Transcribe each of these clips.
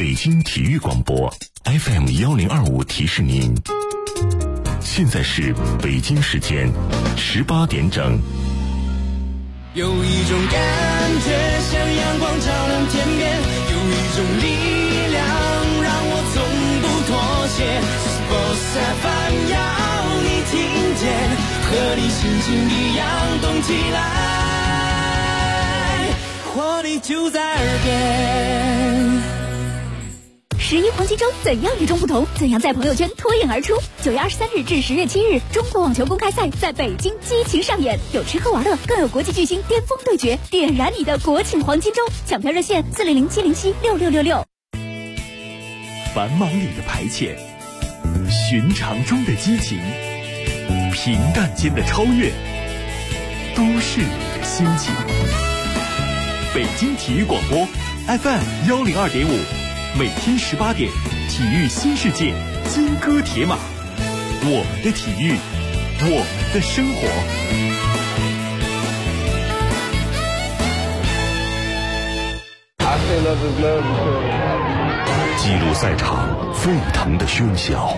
北京体育广播 FM1025提示您，现在是北京时间18点整。 有一种感觉像阳光照亮天边，有一种力量让我从不妥协。Sports FM 要你听见，和你心情一样动起来，活力就在耳边。 11黄金周怎样与众不同？怎样在朋友圈脱颖而出？9月23日至10月7日，中国网球公开赛在北京激情上演，有吃喝玩乐，更有国际巨星巅峰对决，点燃你的国庆黄金周！抢票热线400-707-6666。 繁忙里的排遣，寻常中的激情，平淡间的超越，都市里的心情。北京体育广播 FM102.5。每天18点，体育新世界，金戈铁马，我们的体育，我们的生活。 记录赛场沸腾的喧嚣，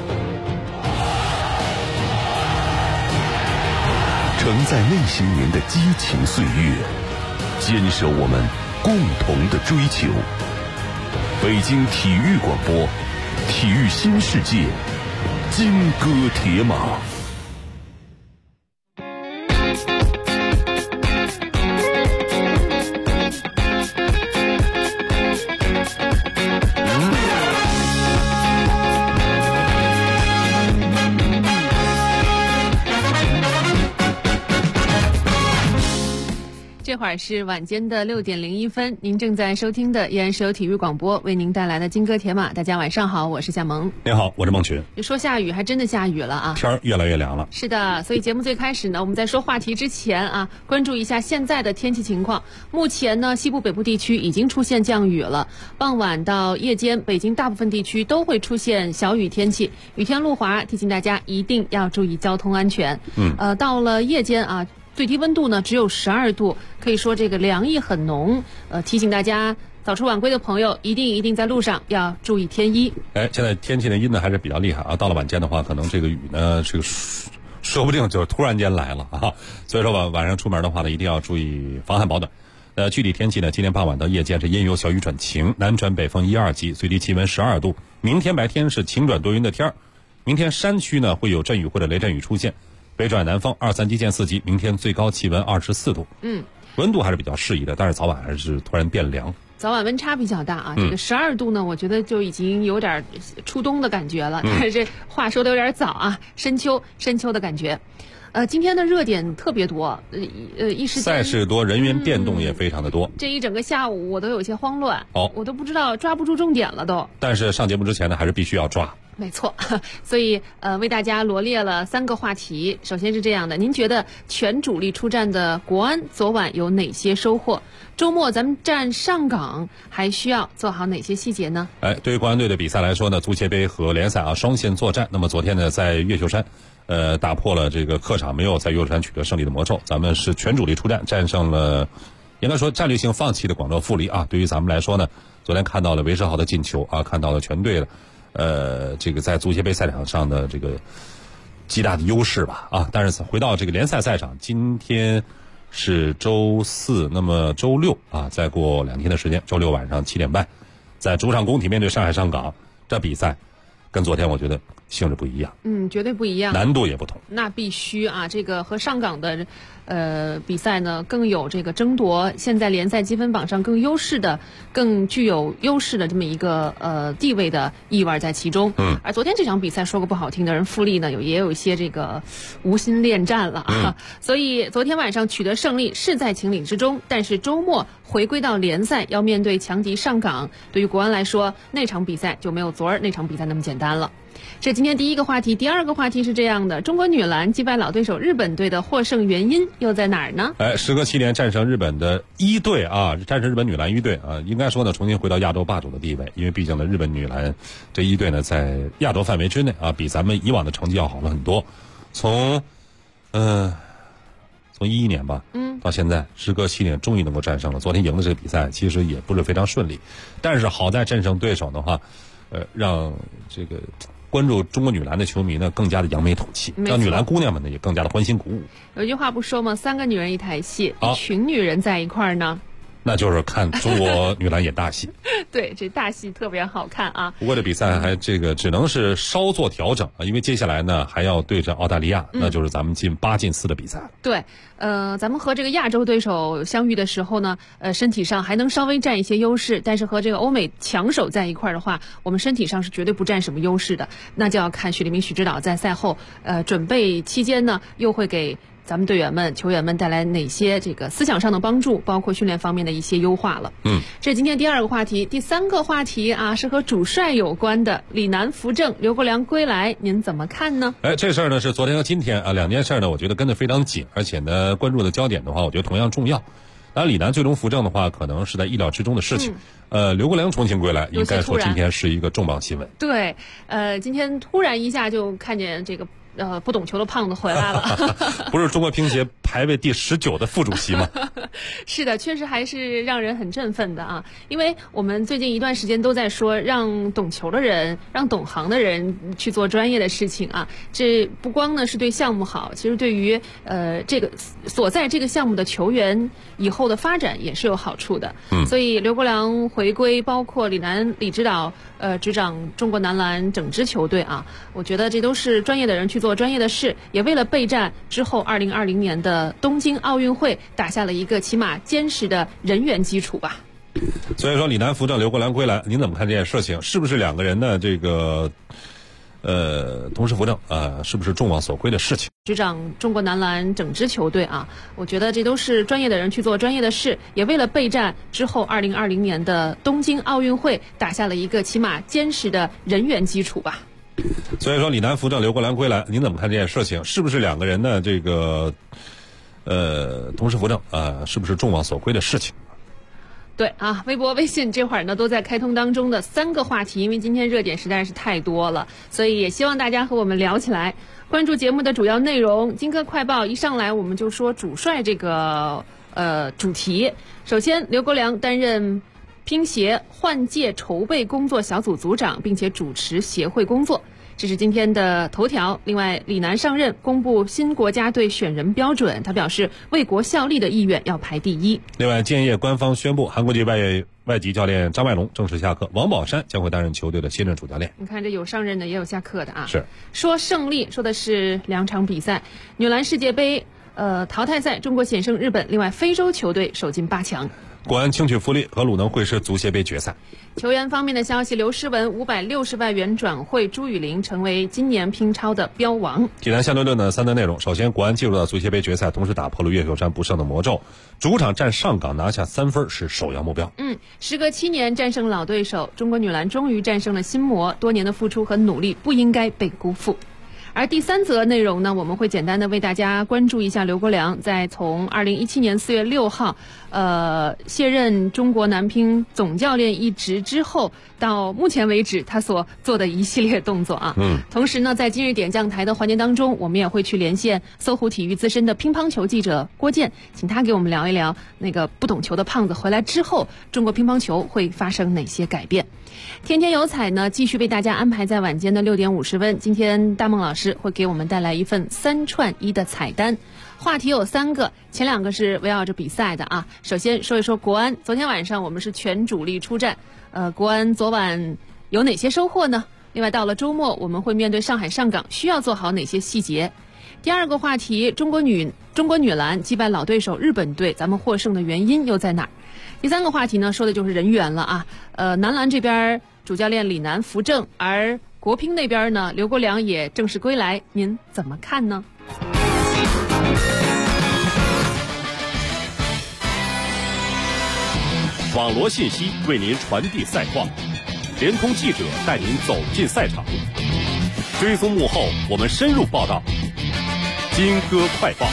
承载内心人的激情岁月，坚守我们共同的追求。北京体育广播，体育新世界，金戈铁马。 这会儿是晚间的6点01分，您正在收听的依然是由体育广播为您带来的金戈铁马。大家晚上好，我是夏萌。 您好，我是孟群。 说下雨还真的下雨了啊， 天儿越来越凉了。 是的，所以节目最开始呢，我们在说话题之前啊，关注一下现在的天气情况。目前呢，西部北部地区已经出现降雨了，傍晚到夜间，北京大部分地区都会出现小雨天气，雨天路滑，提醒大家一定要注意交通安全。到了夜间啊，最低温度呢只有12度，可以说这个凉意很浓。提醒大家早出晚归的朋友一定在路上要注意添衣。 现在天气的阴呢还是比较厉害啊，到了晚间的话，可能这个雨呢，这个说不定就突然间来了啊。所以说晚上出门的话呢，一定要注意防寒保暖。具体天气呢，今天傍晚到夜间是阴有小雨转晴，南转北风1、2级，最低气温12度。明天白天是晴转多云的天儿，明天山区呢会有阵雨或者雷阵雨出现。北转南风2、3级见4级，明天最高气温24度。温度还是比较适宜的，但是早晚还是突然变凉。 早晚温差比较大啊，这个12度呢，我觉得就已经有点初冬的感觉了。但是这话说的有点早啊，深秋的感觉。今天的热点特别多，一时间赛事多，人员变动也非常的多。 这一整个下午我都有些慌乱，我都不知道抓不住重点了都。 但是上节目之前呢，还是必须要抓。 没错，所以为大家罗列了3个话题。首先是这样的，您觉得全主力出战的国安昨晚有哪些收获？周末咱们战上港还需要做好哪些细节呢？ 对于国安队的比赛来说呢，足协杯和联赛啊双线作战。那么昨天呢，在越秀山打破了这个客场没有在越秀山取得胜利的魔咒，咱们是全主力出战，战胜了应该说战略性放弃的广州富力啊。对于咱们来说呢，昨天看到了韦世豪的进球啊，看到了全队的这个在足协杯赛场上的这个极大的优势吧啊。但是回到这个联赛赛场，今天是周4，那么周6啊，再过2天的时间，周6晚上7点半，在主场工体面对上海上港，这比赛跟昨天我觉得性质不一样， 绝对不一样， 难度也不同。 那必须啊，这个和上港的比赛呢，更有这个争夺现在联赛积分榜上更具有优势的这么一个地位的意味在其中。而昨天这场比赛说个不好听的，人富力呢也有一些这个无心恋战了啊。所以昨天晚上取得胜利是在情理之中，但是周末回归到联赛要面对强敌上港，对于国安来说，那场比赛就没有昨儿那场比赛那么简单了。这今天第一个话题。第二个话题是这样的，中国女篮击败老对手日本队的获胜原因又在哪儿呢？ 时隔7年战胜日本的1队啊，战胜日本女篮1队啊，应该说呢重新回到亚洲霸主的地位，因为毕竟呢日本女篮这1队呢在亚洲范围之内啊，比咱们以往的成绩要好了很多。从从2011年吧，到现在时隔7年，终于能够战胜了。昨天赢的这个比赛其实也不是非常顺利，但是好在战胜对手的话，让这个关注中国女篮的球迷呢更加的扬眉吐气，让女篮姑娘们呢也更加的欢欣鼓舞。 有句话不说吗？3个女人一台戏，一群女人在一块儿呢。 那就是看中国女篮演大戏。 对，这大戏特别好看啊。 不过这比赛还只能是稍作调整啊，因为接下来呢还要对阵澳大利亚，那就是咱们进8进4的比赛了。 对，咱们和这个亚洲对手相遇的时候呢，身体上还能稍微占一些优势，但是和这个欧美强手在一块儿的话，我们身体上是绝对不占什么优势的。那就要看许立明许指导在赛后准备期间呢，又会给咱们队员们、球员们带来哪些这个思想上的帮助，包括训练方面的一些优化了。这是今天第2个话题。第3个话题啊，是和主帅有关的，李楠扶正，刘国梁归来，您怎么看呢？ 这事儿呢是昨天和今天啊2件事呢，我觉得跟得非常紧，而且呢关注的焦点的话，我觉得同样重要。当然，李楠最终扶正的话，可能是在意料之中的事情。刘国梁重新归来，应该说今天是一个重磅新闻。 对，今天突然一下就看见这个。不懂球的胖子回来了。 不是中国乒协排位第19的副主席吗？ 是的，确实还是让人很振奋的啊！因为我们最近一段时间都在说，让懂球的人、让懂行的人去做专业的事情啊。这不光呢是对项目好，其实对于这个所在这个项目的球员以后的发展也是有好处的。所以刘国梁回归，包括李楠李指导执掌中国男篮整支球队啊，我觉得这都是专业的人去做专业的事，也为了备战之后2020年的东京奥运会打下了一个起码坚实的人员基础吧。 所以说李楠扶正，刘国梁归来，您怎么看这件事情？是不是2个人的这个同时扶正是不是众望所归的事情？ 执掌中国男篮整支球队啊，我觉得这都是专业的人去做专业的事，也为了备战之后2020年的东京奥运会打下了一个起码坚实的人员基础吧。 所以说李楠扶正，刘国梁归来，您怎么看这件事情？是不是2个人的这个同时扶正是不是众望所归的事情？ 对啊，微博、微信这会儿呢都在开通当中的3个话题，因为今天热点实在是太多了，所以也希望大家和我们聊起来，关注节目的主要内容。金科快报一上来我们就说主帅这个主题。首先，刘国梁担任乒协换届筹备工作小组组长，并且主持协会工作，这是今天的头条。另外，李楠上任公布新国家队选人标准，他表示为国效力的意愿要排第一。 另外，建业官方宣布，韩国籍外籍教练张麦龙正式下课，王宝山将会担任球队的新任主教练。 你看，这有上任的也有下课的啊。 是说胜利，说的是2场比赛，女篮世界杯淘汰赛，中国险胜日本，另外非洲球队首进8强。 国安轻取富力和鲁能会师足协杯决赛。 球员方面的消息，刘诗雯560万元转会朱雨玲，成为今年乒超的标王。 体坛相对论的3段内容，首先，国安进入到足协杯决赛，同时打破了越秀山不胜的魔咒，主场战上港拿下3分是首要目标。 时隔7年战胜老对手，中国女篮终于战胜了心魔，多年的付出和努力不应该被辜负。而第3则内容呢，我们会简单的为大家关注一下刘国梁在从2017年4月6号卸任中国男乒总教练一职之后，到目前为止他所做的一系列动作啊。同时呢，在今日点将台的环节当中，我们也会去连线搜狐体育资深的乒乓球记者郭健，请他给我们聊一聊那个不懂球的胖子回来之后，中国乒乓球会发生哪些改变。天天有彩呢，继续为大家安排在晚间的6点50分。今天大梦老师会给我们带来一份3串1的彩单，话题有3个，前2个是围绕着比赛的啊。首先说一说国安，昨天晚上我们是全主力出战，国安昨晚有哪些收获呢？另外到了周末，我们会面对上海上港，需要做好哪些细节？第2个话题，中国女篮击败老对手日本队，咱们获胜的原因又在哪儿？第3个话题呢，说的就是人员了啊。男篮这边主教练李楠扶正，而国乒那边呢，刘国梁也正式归来，您怎么看呢？ 网罗信息为您传递赛况，联通记者带您走进赛场，追踪幕后，我们深入报道。金歌快报。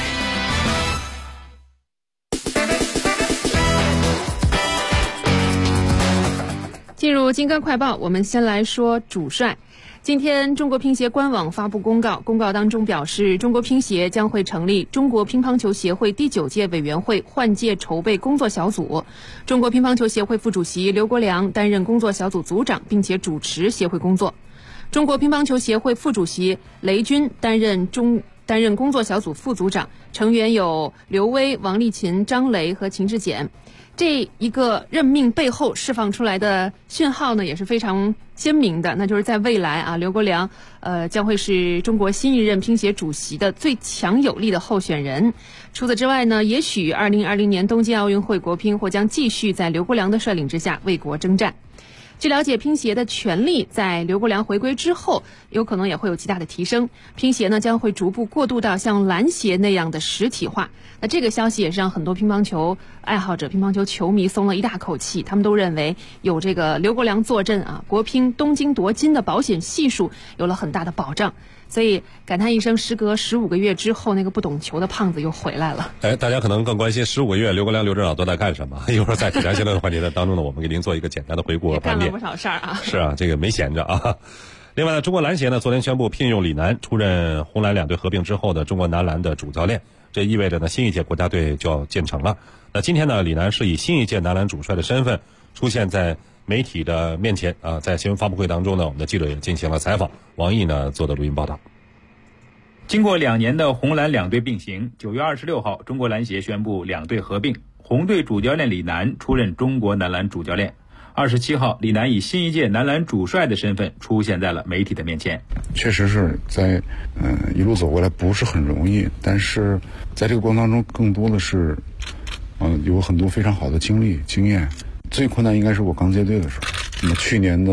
进入金刚快报，我们先来说主帅。今天，中国乒协官网发布公告，公告当中表示，中国乒协将会成立中国乒乓球协会第9届委员会换届筹备工作小组，中国乒乓球协会副主席刘国梁担任工作小组组长，并且主持协会工作。中国乒乓球协会副主席雷军担任工作小组副组长，成员有刘威、王励勤、张雷和秦志简。这一个任命背后释放出来的讯号呢，也是非常鲜明的，那就是在未来啊，刘国梁将会是中国新一任乒协主席的最强有力的候选人。除此之外呢，也许2020年东京奥运会国乒或将继续在刘国梁的率领之下为国征战。据了解，乒协的权力在刘国梁回归之后，有可能也会有极大的提升。乒协呢将会逐步过渡到像篮协那样的实体化。那这个消息也是让很多乒乓球爱好者、乒乓球球迷松了一大口气。他们都认为有这个刘国梁坐镇啊，国乒东京夺金的保险系数有了很大的保障。所以感叹一声，时隔15个月之后，那个不懂球的胖子又回来了。 大家可能更关心15个月刘国梁刘指导都在干什么。一会儿在体坛新闻环节的当中呢，我们给您做一个简单的回顾和盘点。 干了不少事儿啊。 是啊，这个没闲着啊。另外呢，中国篮协呢昨天宣布聘用李楠出任红蓝两队合并之后的中国男篮的主教练，这意味着呢新一届国家队就要建成了。那今天呢，李楠是以新一届男篮主帅的身份出现在媒体的面前啊，在新闻发布会当中呢，我们的记者也进行了采访，王毅呢做的录音报道。 经过2年的红蓝两队并行，9月26号，中国篮协宣布两队合并，红队主教练李楠出任中国男篮主教练。27号，李楠以新一届男篮主帅的身份出现在了媒体的面前。 确实是在一路走过来不是很容易，但是在这个过程当中更多的是有很多非常好的经历经验。最困难应该是我刚接队的时候，那么去年的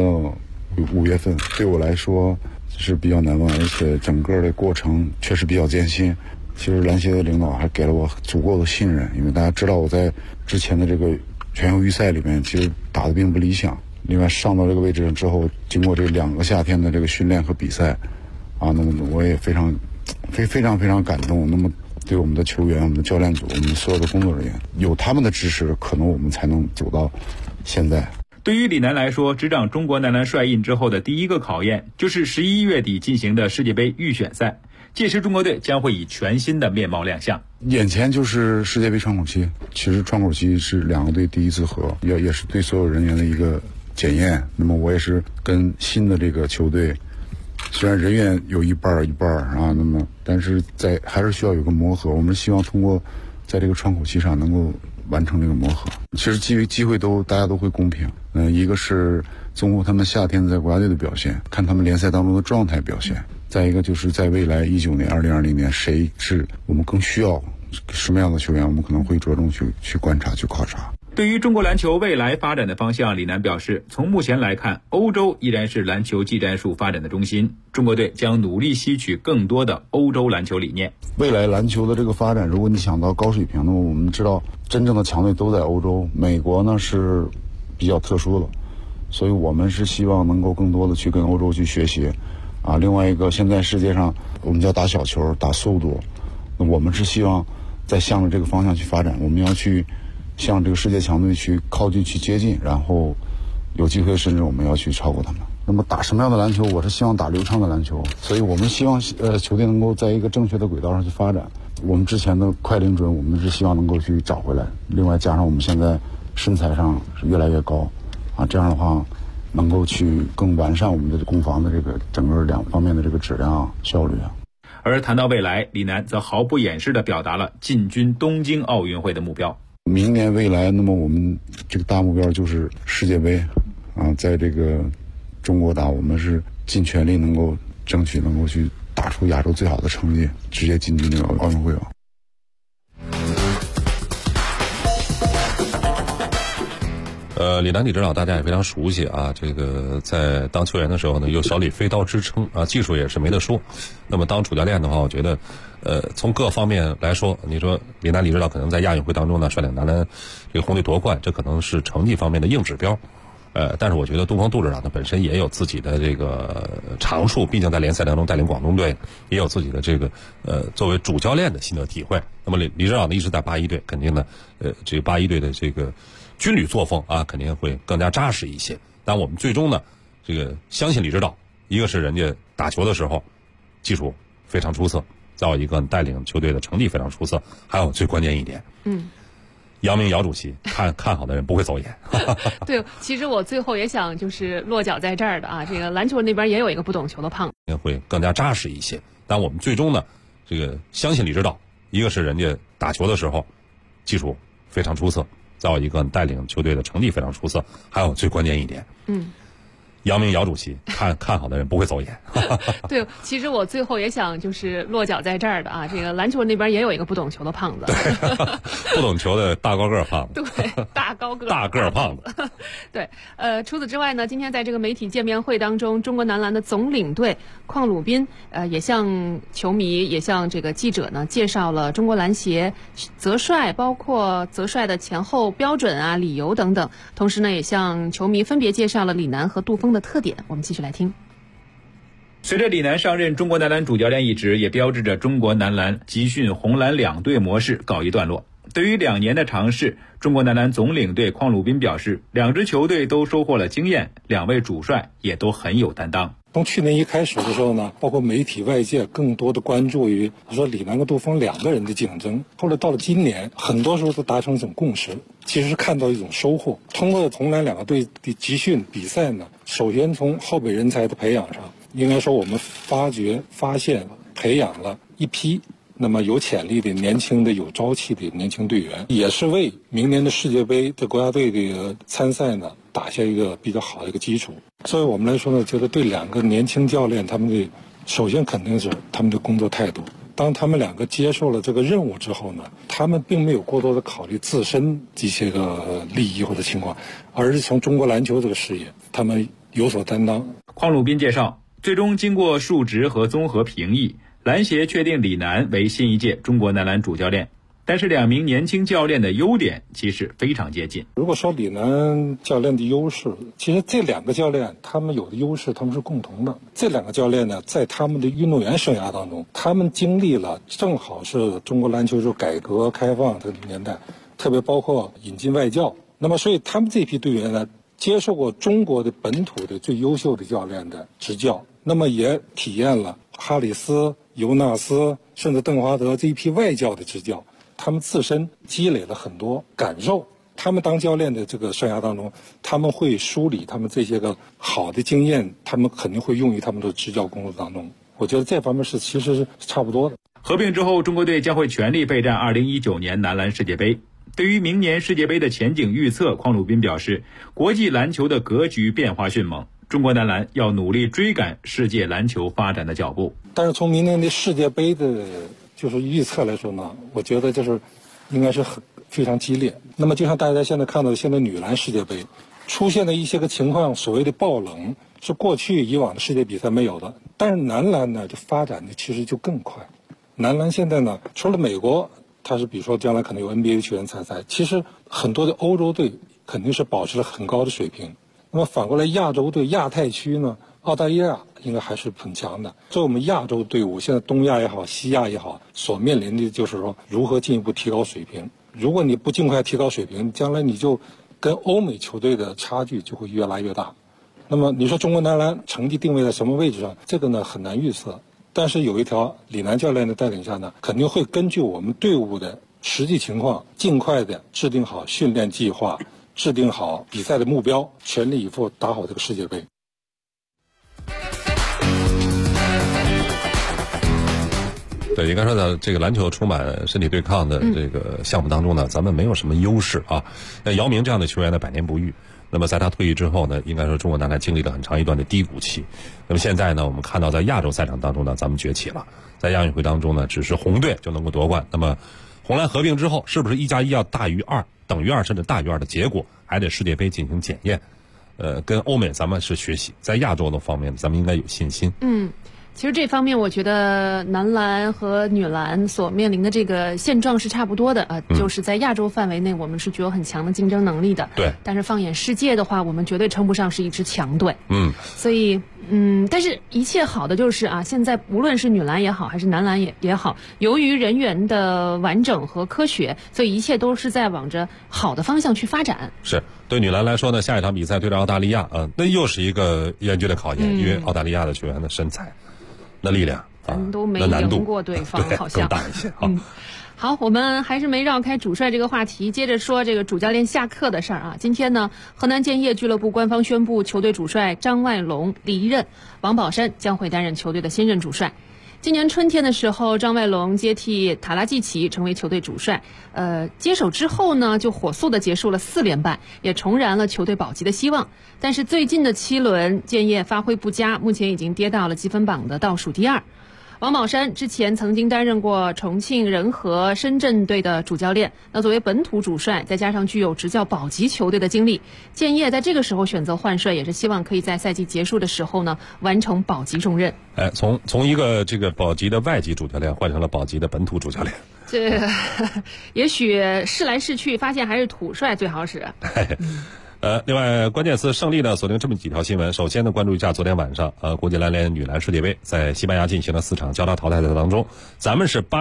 5月份对我来说是比较难忘，而且整个的过程确实比较艰辛。其实篮协的领导还给了我足够的信任，因为大家知道我在之前的这个全球预赛里面其实打得并不理想。另外上到这个位置上之后，经过这2个夏天的这个训练和比赛啊，那么我也非常感动。那么对我们的球员、我们的教练组、我们所有的工作人员，有他们的支持，可能我们才能走到现在。 对于李楠来说，执掌中国男篮帅印之后的第一个考验，就是11月底进行的世界杯预选赛。届时中国队将会以全新的面貌亮相。 眼前就是世界杯窗口期，其实窗口期是2个队第一次合，也是对所有人员的一个检验。那么我也是跟新的这个球队，虽然人员有一半啊，那么但是还是需要有个磨合。我们希望通过在这个窗口期上能够完成这个磨合。其实机会大家都会公平。一个是综合他们夏天在国家队的表现，看他们联赛当中的状态表现。再一个就是在未来19年、2020年，谁是我们更需要什么样的球员，我们可能会着重去观察、去考察。 对于中国篮球未来发展的方向，李楠表示，从目前来看，欧洲依然是篮球技战术发展的中心，中国队将努力吸取更多的欧洲篮球理念。 未来篮球的这个发展，如果你想到高水平，那么我们知道真正的强队都在欧洲，美国呢是比较特殊的，所以我们是希望能够更多的去跟欧洲去学习啊。另外一个，现在世界上我们叫打小球、打速度，那我们是希望在向着这个方向去发展，我们要去向这个世界强队去靠近、去接近，然后有机会甚至我们要去超过他们。那么打什么样的篮球？我是希望打流畅的篮球，所以我们希望球队能够在一个正确的轨道上去发展。我们之前的快灵准，我们是希望能够去找回来。另外加上我们现在身材上是越来越高啊，这样的话能够去更完善我们的攻防的这个整个2方面的这个质量效率啊。 而谈到未来，李楠则毫不掩饰地表达了进军东京奥运会的目标。 明年未来，那么我们这个大目标就是世界杯啊，在这个中国打，我们是尽全力能够争取能够去打出亚洲最好的成绩，直接进军这个奥运会了。 李楠李指导大家也非常熟悉啊，这个在当球员的时候呢，有小李飞刀之称啊，技术也是没得说。那么当主教练的话，我觉得从各方面来说，你说李楠李指导可能在亚运会当中呢率领男篮这个红队夺冠，这可能是成绩方面的硬指标。但是我觉得杜峰杜指导呢本身也有自己的这个长处，毕竟在联赛当中带领广东队，也有自己的这个作为主教练的心得体会。那么李指导呢一直在81队，肯定呢这个81队的这个军旅作风啊，肯定会更加扎实一些。 但我们最终呢，这个相信李指导，一个是人家打球的时候技术非常出色，再有一个带领球队的成绩非常出色，还有最关键一点，姚明姚主席看好的人不会走眼。 对，其实我最后也想就是落脚在这儿的啊，这个篮球那边也有一个不懂球的胖子， 会更加扎实一些。但我们最终呢，这个相信李指导，一个是人家打球的时候技术非常出色，再有一个带领球队的成绩非常出色，还有最关键一点，姚明姚主席看好的人不会走眼。 对，其实我最后也想就是落脚在这儿的啊，这个篮球那边也有一个不懂球的胖子， 不懂球的大高个胖子， 对，大高个大个胖子。 对，除此之外呢，今天在这个媒体见面会当中，中国男篮的总领队邝鲁彬也向球迷也向这个记者呢介绍了中国篮协择帅，包括择帅的前后标准啊、理由等等，同时呢也向球迷分别介绍了李楠和杜锋的特点。我们继续来听。 随着李楠上任中国男篮主教练一职，也标志着中国男篮集训红蓝两队模式告一段落。对于2年的尝试，中国男篮总领队邝鲁彬表示，2支球队都收获了经验，2位主帅也都很有担当。 从去年一开始的时候呢，包括媒体外界更多的关注于说李楠跟杜锋2个人的竞争，后来到了今年，很多时候都达成一种共识，其实是看到一种收获。通过红蓝2个队的集训比赛呢，首先从后备人才的培养上，应该说我们发现培养了一批那么有潜力的年轻的有朝气的年轻队员，也是为明年的世界杯的国家队的参赛呢打下一个比较好的一个基础。所以我们来说呢，觉得对2个年轻教练他们的首先肯定是他们的工作态度。当他们2个接受了这个任务之后呢，他们并没有过多的考虑自身一些个利益或者情况，而是从中国篮球这个事业，他们有所担当。 邝鲁彬介绍，最终经过数值和综合评议，篮协确定李楠为新一届中国男篮主教练。但是2名年轻教练的优点其实非常接近。 如果说李楠教练的优势，其实这2个教练他们有的优势他们是共同的。这2个教练呢，在他们的运动员生涯当中，他们经历了正好是中国篮球就改革开放的年代，特别包括引进外教。那么所以他们这批队员呢，接受过中国的本土的最优秀的教练的执教，那么也体验了哈里斯、尤纳斯甚至邓华德这一批外教的执教。他们自身积累了很多感受，他们当教练的这个生涯当中，他们会梳理他们这些个好的经验，他们肯定会用于他们的执教工作当中。我觉得这方面其实是差不多的。 合并之后，中国队将会全力备战2019年男篮世界杯。对于明年世界杯的前景预测，邝鲁彬表示，国际篮球的格局变化迅猛，中国男篮要努力追赶世界篮球发展的脚步。 但是从明年的世界杯的就是预测来说呢，我觉得就是应该是非常激烈。那么就像大家现在看到现在女篮世界杯出现的一些个情况，所谓的爆冷是过去以往的世界比赛没有的。但是男篮呢，就发展的其实就更快。男篮现在呢，除了美国它是比如说将来可能有 NBA 球员参赛，其实很多的欧洲队肯定是保持了很高的水平。那么反过来亚洲队亚太区呢，澳大利亚应该还是很强的。所以我们亚洲队伍现在东亚也好西亚也好，所面临的就是说如何进一步提高水平。如果你不尽快提高水平，将来你就跟欧美球队的差距就会越来越大。那么你说中国男篮成绩定位在什么位置上，这个呢很难预测。但是有一条李楠教练的带领下呢，肯定会根据我们队伍的实际情况，尽快的制定好训练计划，制定好比赛的目标，全力以赴打好这个世界杯。 对，应该说呢，这个篮球充满身体对抗的这个项目当中呢，咱们没有什么优势啊。姚明这样的球员呢，百年不遇。那么在他退役之后呢，应该说中国男篮经历了很长一段的低谷期。那么现在呢，我们看到在亚洲赛场当中呢，咱们崛起了。在亚运会当中呢，只是红队就能够夺冠。那么红蓝合并之后，是不是1+1要大于2、等于2甚至大于2的结果，还得世界杯进行检验。跟欧美咱们是学习，在亚洲的方面咱们应该有信心。 其实这方面，我觉得男篮和女篮所面临的这个现状是差不多的就是在亚洲范围内，我们是具有很强的竞争能力的。 对。 但是放眼世界的话，我们绝对称不上是一支强队。所以但是一切好的就是现在无论是女篮也好，还是男篮也好，由于人员的完整和科学，所以一切都是在往着好的方向去发展。 是对女篮来说呢，下一场比赛对着澳大利亚那又是一个严峻的考验，因为澳大利亚的球员的身材、那力量都没赢过对方，好像更大一些。 好，我们还是没绕开主帅这个话题，接着说这个主教练下课的事儿今天呢，河南建业俱乐部官方宣布，球队主帅张外龙离任，王宝山将会担任球队的新任主帅。今年春天的时候，张外龙接替塔拉季奇成为球队主帅。接手之后呢，就火速的结束了4连败，也重燃了球队保级的希望。但是最近的7轮，建业发挥不佳，目前已经跌到了积分榜的倒数第2。王宝山之前曾经担任过重庆人和深圳队的主教练，那作为本土主帅，再加上具有执教保级球队的经历，建业在这个时候选择换帅，也是希望可以在赛季结束的时候呢，完成保级重任。 从一个这个保级的外籍主教练换成了保级的本土主教练， 这也许试来试去，发现还是土帅最好使。 另外关键词胜利呢，锁定这么几条新闻。首先呢，关注一下昨天晚上国际篮联女篮世界杯在西班牙进行了4场交叉淘汰赛当中，咱们是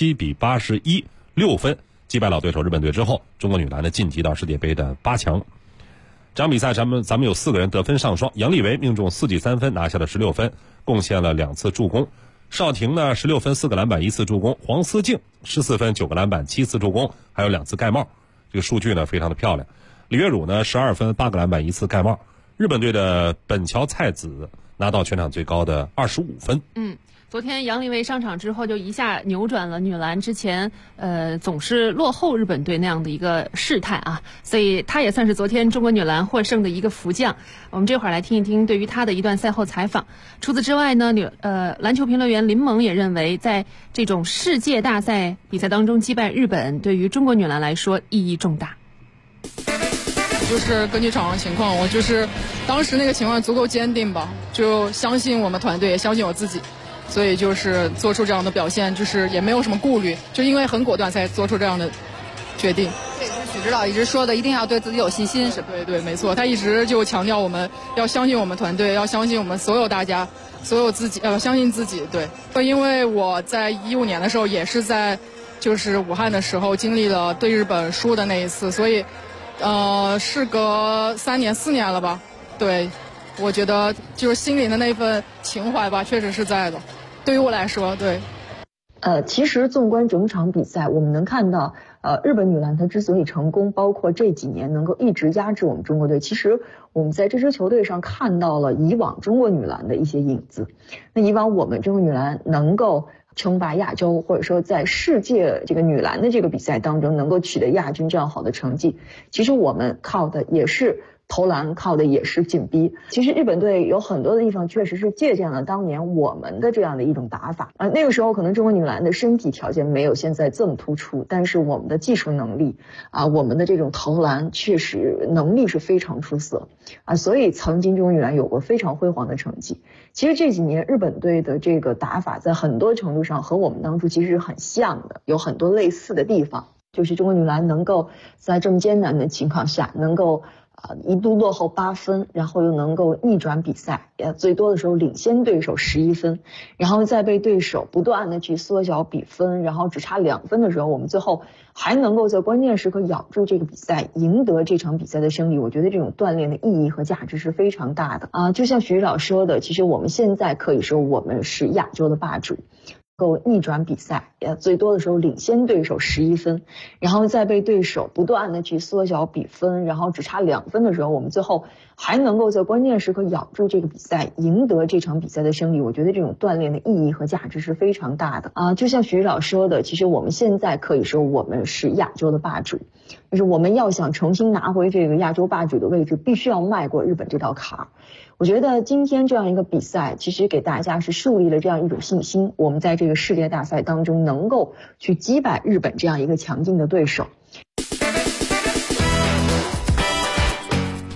87-81 6分击败老对手日本队之后，中国女篮呢晋级到世界杯的8强。这场比赛咱们有4个人得分上双，杨丽维命中4记3分拿下了16分，贡献了2次助攻。邵婷呢16分4个篮板1次助攻，黄思静14分9个篮板7次助攻，还有2次盖帽，这个数据呢非常的漂亮。李月汝呢12分8个篮板1次盖帽。日本队的本桥菜子拿到全场最高的25分。 昨天杨丽维上场之后，就一下扭转了女篮之前总是落后日本队那样的一个事态所以她也算是昨天中国女篮获胜的一个福将。我们这会儿来听一听对于她的一段赛后采访。除此之外呢，篮球评论员林萌也认为，在这种世界大赛比赛当中击败日本，对于中国女篮来说意义重大。 就是根据场上情况，我就是当时那个情况足够坚定吧，就相信我们团队，也相信我自己，所以就是做出这样的表现，就是也没有什么顾虑，就因为很果断才做出这样的决定。 这也是许指导一直说的，一定要对自己有信心，是吧？ 对，没错，他一直就强调我们要相信我们团队，要相信我们所有大家，所有自己，要相信自己。对，因为我在15年的时候也是在就是武汉的时候经历了对日本输的那一次，所以事隔3年4年了吧。对，我觉得就是心里的那份情怀吧，确实是在的。对于我来说，对。 其实纵观整场比赛，我们能看到，日本女篮她之所以成功，包括这几年能够一直压制我们中国队，其实我们在这支球队上看到了以往中国女篮的一些影子。那以往我们中国女篮能够称霸亚洲，或者说在世界这个女篮的这个比赛当中能够取得亚军这样好的成绩，其实我们靠的也是投篮，靠的也是紧逼。其实日本队有很多的地方确实是借鉴了当年我们的这样的一种打法那个时候可能中国女篮的身体条件没有现在这么突出，但是我们的技术能力我们的这种投篮确实能力是非常出色所以曾经中国女篮有过非常辉煌的成绩。其实这几年日本队的这个打法在很多程度上和我们当初其实是很像的，有很多类似的地方，就是中国女篮能够在这么艰难的情况下能够一度落后8分，然后又能够逆转比赛，最多的时候领先对手11分，然后再被对手不断的去缩小比分，然后只差2分的时候，我们最后还能够在关键时刻咬住这个比赛，赢得这场比赛的胜利。我觉得这种锻炼的意义和价值是非常大的就像徐指导说的，其实我们现在可以说我们是亚洲的霸主，够逆转比赛，最多的时候领先对手11分，然后再被对手不断的去缩小比分，然后只差2分的时候，我们最后还能够在关键时刻咬住这个比赛，赢得这场比赛的胜利。我觉得这种锻炼的意义和价值是非常大的就像徐指导说的，其实我们现在可以说我们是亚洲的霸主，就是我们要想重新拿回这个亚洲霸主的位置，必须要迈过日本这道坎儿。我觉得今天这样一个比赛其实给大家是树立了这样一种信心，我们在这个世界大赛当中能够去击败日本这样一个强劲的对手。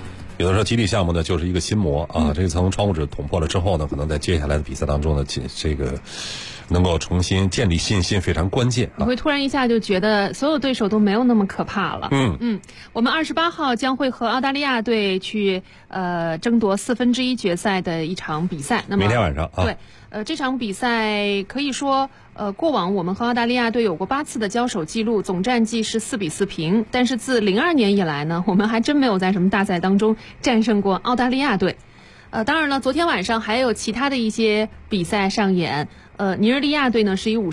有的时候集体项目呢就是一个心魔啊，这层窗户纸捅破了之后呢，可能在接下来的比赛当中呢，这个能够重新建立信心非常关键啊。 你会突然一下就觉得所有对手都没有那么可怕了。我们28号将会和澳大利亚队去争夺1/4决赛的一场比赛。那么明天晚上啊， 对，这场比赛可以说过往我们和澳大利亚队有过8次的交手记录，总战绩是4-4平。但是自02年以来呢，我们还真没有在什么大赛当中战胜过澳大利亚队。当然了，昨天晚上还有其他的一些比赛上演。尼日利亚队呢是以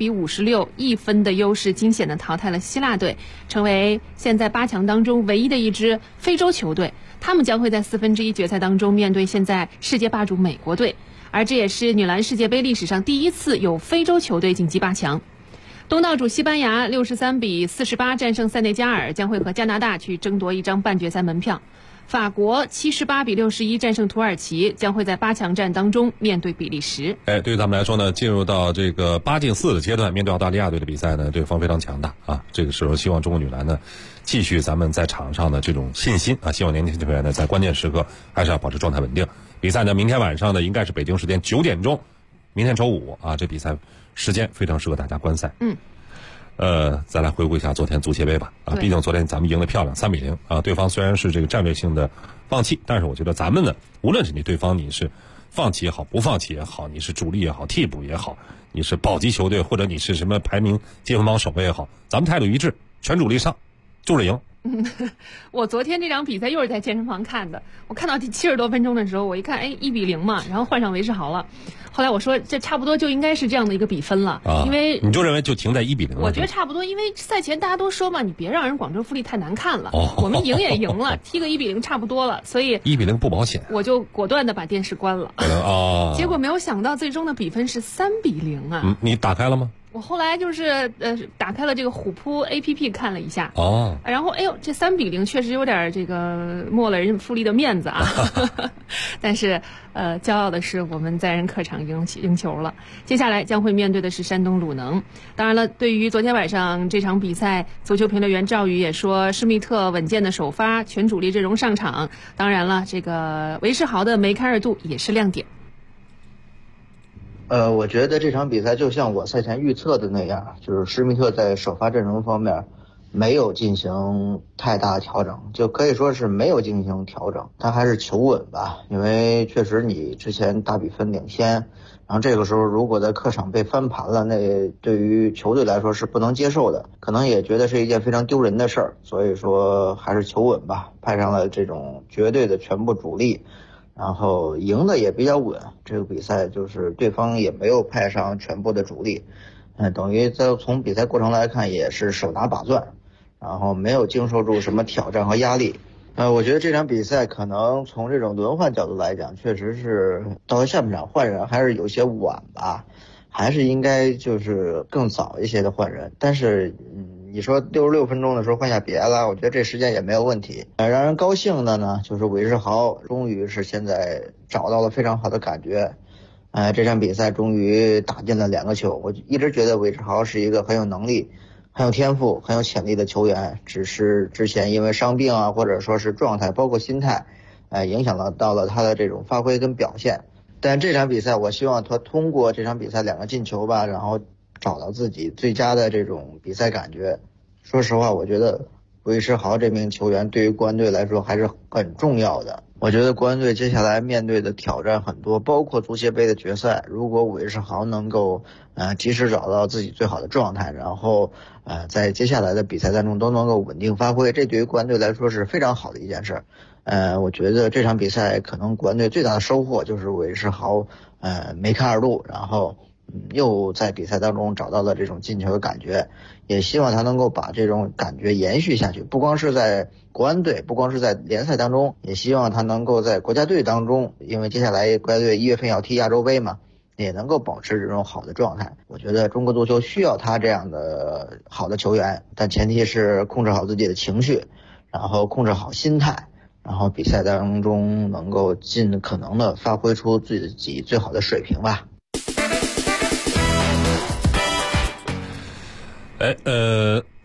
57-56，1分的优势惊险地淘汰了希腊队，成为现在8强当中唯一的一支非洲球队。他们将会在1/4决赛当中面对现在世界霸主美国队。而这也是女篮世界杯历史上第一次有非洲球队晋级8强。东道主西班牙63-48战胜塞内加尔，将会和加拿大去争夺一张半决赛门票。法国78-61战胜土耳其，将会在8强战当中面对比利时。 对于他们来说呢，进入到这个8进4的阶段，面对澳大利亚队的比赛呢，对方非常强大啊。这个时候，希望中国女篮呢继续咱们在场上的这种信心啊，希望年轻球员呢在关键时刻还是要保持状态稳定。比赛呢，明天晚上呢应该是北京时间9点钟，明天周五啊，这比赛时间非常适合大家观赛。再来回顾一下昨天足协杯吧啊，毕竟昨天咱们赢得漂亮3-0啊，对方虽然是这个战略性的放弃，但是我觉得咱们呢，无论是你对方你是放弃也好，不放弃也好，你是主力也好，替补也好，你是保级球队或者你是什么排名积分榜首位也好，咱们态度一致，全主力上，就是赢。 我昨天这场比赛又是在健身房看的，我看到第70多分钟的时候，我一看，1-0嘛，然后换上韦世豪了。后来我说这差不多就应该是这样的一个比分了，因为你就认为就停在1-0了？ 我觉得差不多，因为赛前大家都说嘛，你别让人广州富力太难看了，我们赢也赢了，踢个1-0差不多了，所以 1-0不保险， 我就果断的把电视关了。结果没有想到最终的比分是3-0啊！ 你打开了吗？ 我后来就是打开了这个虎扑 APP 看了一下，然后这3-0确实有点这个没了人富力的面子啊，但是骄傲的是我们在人客场赢球了。接下来将会面对的是山东鲁能。当然了，对于昨天晚上这场比赛，足球评论员赵宇也说，施密特稳健的首发，全主力阵容上场。当然了，这个韦世豪的梅开二度也是亮点。 我觉得这场比赛就像我赛前预测的那样，就是施密特在首发阵容方面没有进行太大调整，就可以说是没有进行调整，他还是求稳吧。因为确实你之前大比分领先，然后这个时候如果在客场被翻盘了，那对于球队来说是不能接受的，可能也觉得是一件非常丢人的事儿。所以说还是求稳吧，派上了这种绝对的全部主力，然后赢的也比较稳。这个比赛就是对方也没有派上全部的主力，等于在从比赛过程来看也是手拿把攥，然后没有经受住什么挑战和压力。我觉得这场比赛可能从这种轮换角度来讲，确实是到了下半场换人还是有些晚吧，还是应该就是更早一些的换人。但是你说66分钟的时候换下别了，我觉得这时间也没有问题。让人高兴的呢，就是韦世豪终于是现在找到了非常好的感觉。这场比赛终于打进了2个球。我一直觉得韦世豪是一个很有能力、很有天赋、很有潜力的球员，只是之前因为伤病啊，或者说是状态，包括心态，影响到了他的这种发挥跟表现。但这场比赛，我希望他通过这场比赛2个进球吧，然后找到自己最佳的这种比赛感觉。说实话，我觉得韦世豪这名球员对于国安队来说还是很重要的。我觉得国安队接下来面对的挑战很多，包括足协杯的决赛，如果韦世豪能够及时找到自己最好的状态，然后在接下来的比赛当中都能够稳定发挥，这对于国安队来说是非常好的一件事。我觉得这场比赛可能国安队最大的收获就是韦世豪梅开二度，然后又在比赛当中找到了这种进球的感觉，也希望他能够把这种感觉延续下去，不光是在国安队，不光是在联赛当中，也希望他能够在国家队当中，因为接下来国家队1月份要踢亚洲杯嘛，也能够保持这种好的状态。我觉得中国足球需要他这样的好的球员，但前提是控制好自己的情绪，然后控制好心态，然后比赛当中能够尽可能的发挥出自己最好的水平吧。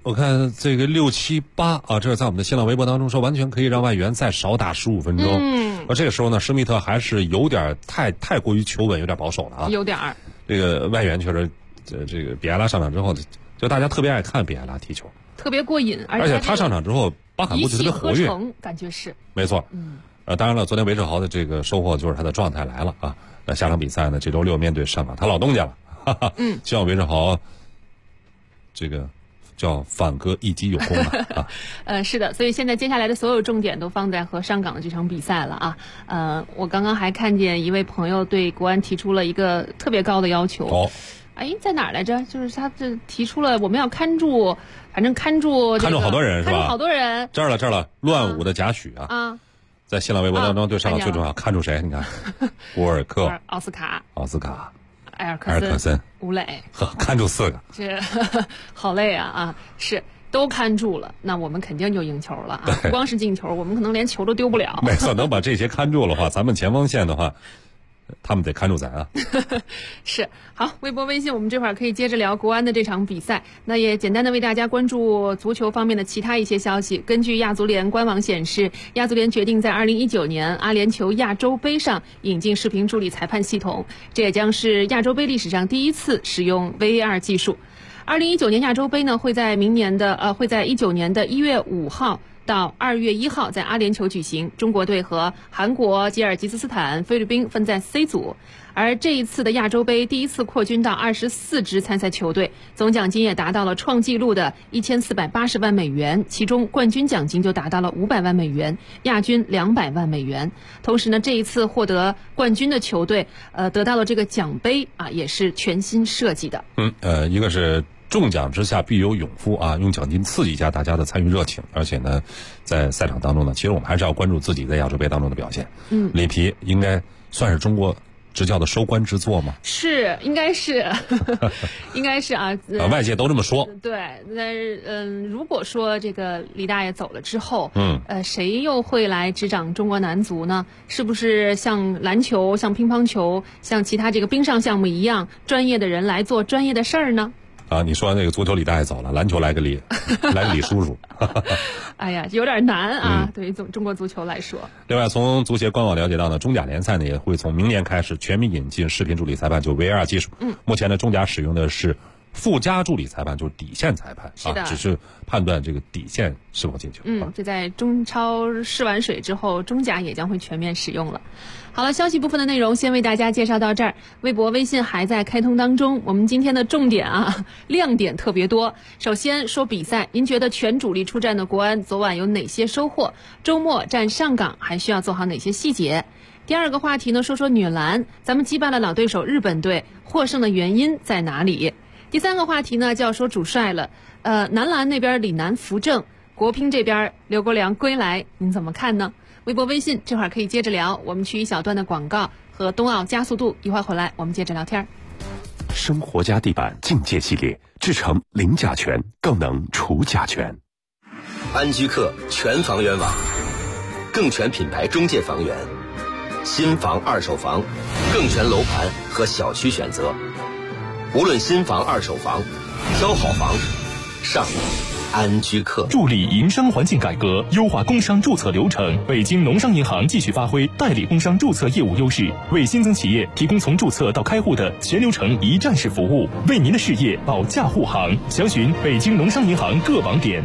我看这个6、7、8啊，这是在我们的新浪微博当中说，完全可以让外援再少打15分钟。这个时候呢，施密特还是有点太过于求稳，有点保守了啊。 有点儿。 这个外援确实，这个比埃拉上场之后，就大家特别爱看比埃拉踢球， 特别过瘾， 而且他上场之后，巴坎布就特别活跃， 感觉是。 没错。当然了，昨天韦世豪的这个收获就是他的状态来了啊。那下场比赛呢，这周6面对上港，他老东家了。希望韦世豪这个叫反戈一击有功啊。 是的，所以现在接下来的所有重点都放在和上港的这场比赛了啊。我刚刚还看见一位朋友对国安提出了一个特别高的要求。在哪儿来着？就是他这提出了我们要看住，反正看住好多人是吧？ 看住好多人。 这儿了，乱舞的贾诩啊。在新浪微博当中对上港最重要，看住谁？你看，博尔克、 奥斯卡、埃尔克森、 吴磊， 看住4个， 这好累啊！是都看住了，那我们肯定就赢球了啊！不光是进球，我们可能连球都丢不了。 没错，能把这些看住的话，咱们前锋线的话，他们得看住咱啊。 是好，微博、微信，我们这会儿可以接着聊国安的这场比赛。那也简单的为大家关注足球方面的其他一些消息。根据亚足联官网显示，亚足联决定在2019年阿联酋亚洲杯上引进视频助理裁判系统，这也将是亚洲杯历史上第一次使用 VAR 技术。2019年亚洲杯呢，会在19年的1月5号。到2月1号在阿联酋举行，中国队和韩国、吉尔吉斯斯坦、菲律宾分在 C 组。而这一次的亚洲杯第一次扩军到24支参赛球队，总奖金也达到了创纪录的1480万美元，其中冠军奖金就达到了500万美元，亚军200万美元。同时呢，这一次获得冠军的球队，得到了这个奖杯啊，也是全新设计的。 一个是中奖之下必有勇夫啊，用奖金刺激一下大家的参与热情，而且呢，在赛场当中呢，其实我们还是要关注自己在亚洲杯当中的表现。里皮应该算是中国执教的收官之作吗？ 是，应该是，应该是啊。 外界都这么说。 对，如果说这个李大爷走了之后，谁又会来执掌中国男足呢？是不是像篮球、像乒乓球、像其他这个冰上项目一样，专业的人来做专业的事儿呢？ 你说那个足球李大爷走了，篮球来个李叔叔。 哎呀，有点难啊，对于中国足球来说。 另外，从足协官网了解到呢，中甲联赛呢也会从明年开始全面引进视频助理裁判，就 VAR 技术。目前呢，中甲使用的是附加助理裁判，就是底线裁判只是判断这个底线是否进球。 这在中超试完水之后，中甲也将会全面使用了。好了，消息部分的内容先为大家介绍到这儿。微博、微信还在开通当中。我们今天的重点亮点特别多。首先说比赛，您觉得全主力出战的国安昨晚有哪些收获？周末战上港还需要做好哪些细节？第二个话题呢，说说女篮，咱们击败了老对手日本队，获胜的原因在哪里？第三个话题呢，就要说主帅了。男篮那边李楠扶正，国乒这边刘国梁归来，您怎么看呢？微博、微信这会儿可以接着聊。我们去一小段的广告和冬奥加速度，一会儿回来我们接着聊天。 生活家地板境界系列，制成零甲醛，更能除甲醛。 安居客全房源网，更全品牌中介房源，新房、二手房，更全楼盘和小区选择。无论新房、二手房，挑好房，上安居客。 助力营商环境改革，优化工商注册流程。北京农商银行继续发挥代理工商注册业务优势，为新增企业提供从注册到开户的全流程一站式服务，为您的事业保驾护航。详询北京农商银行各网点。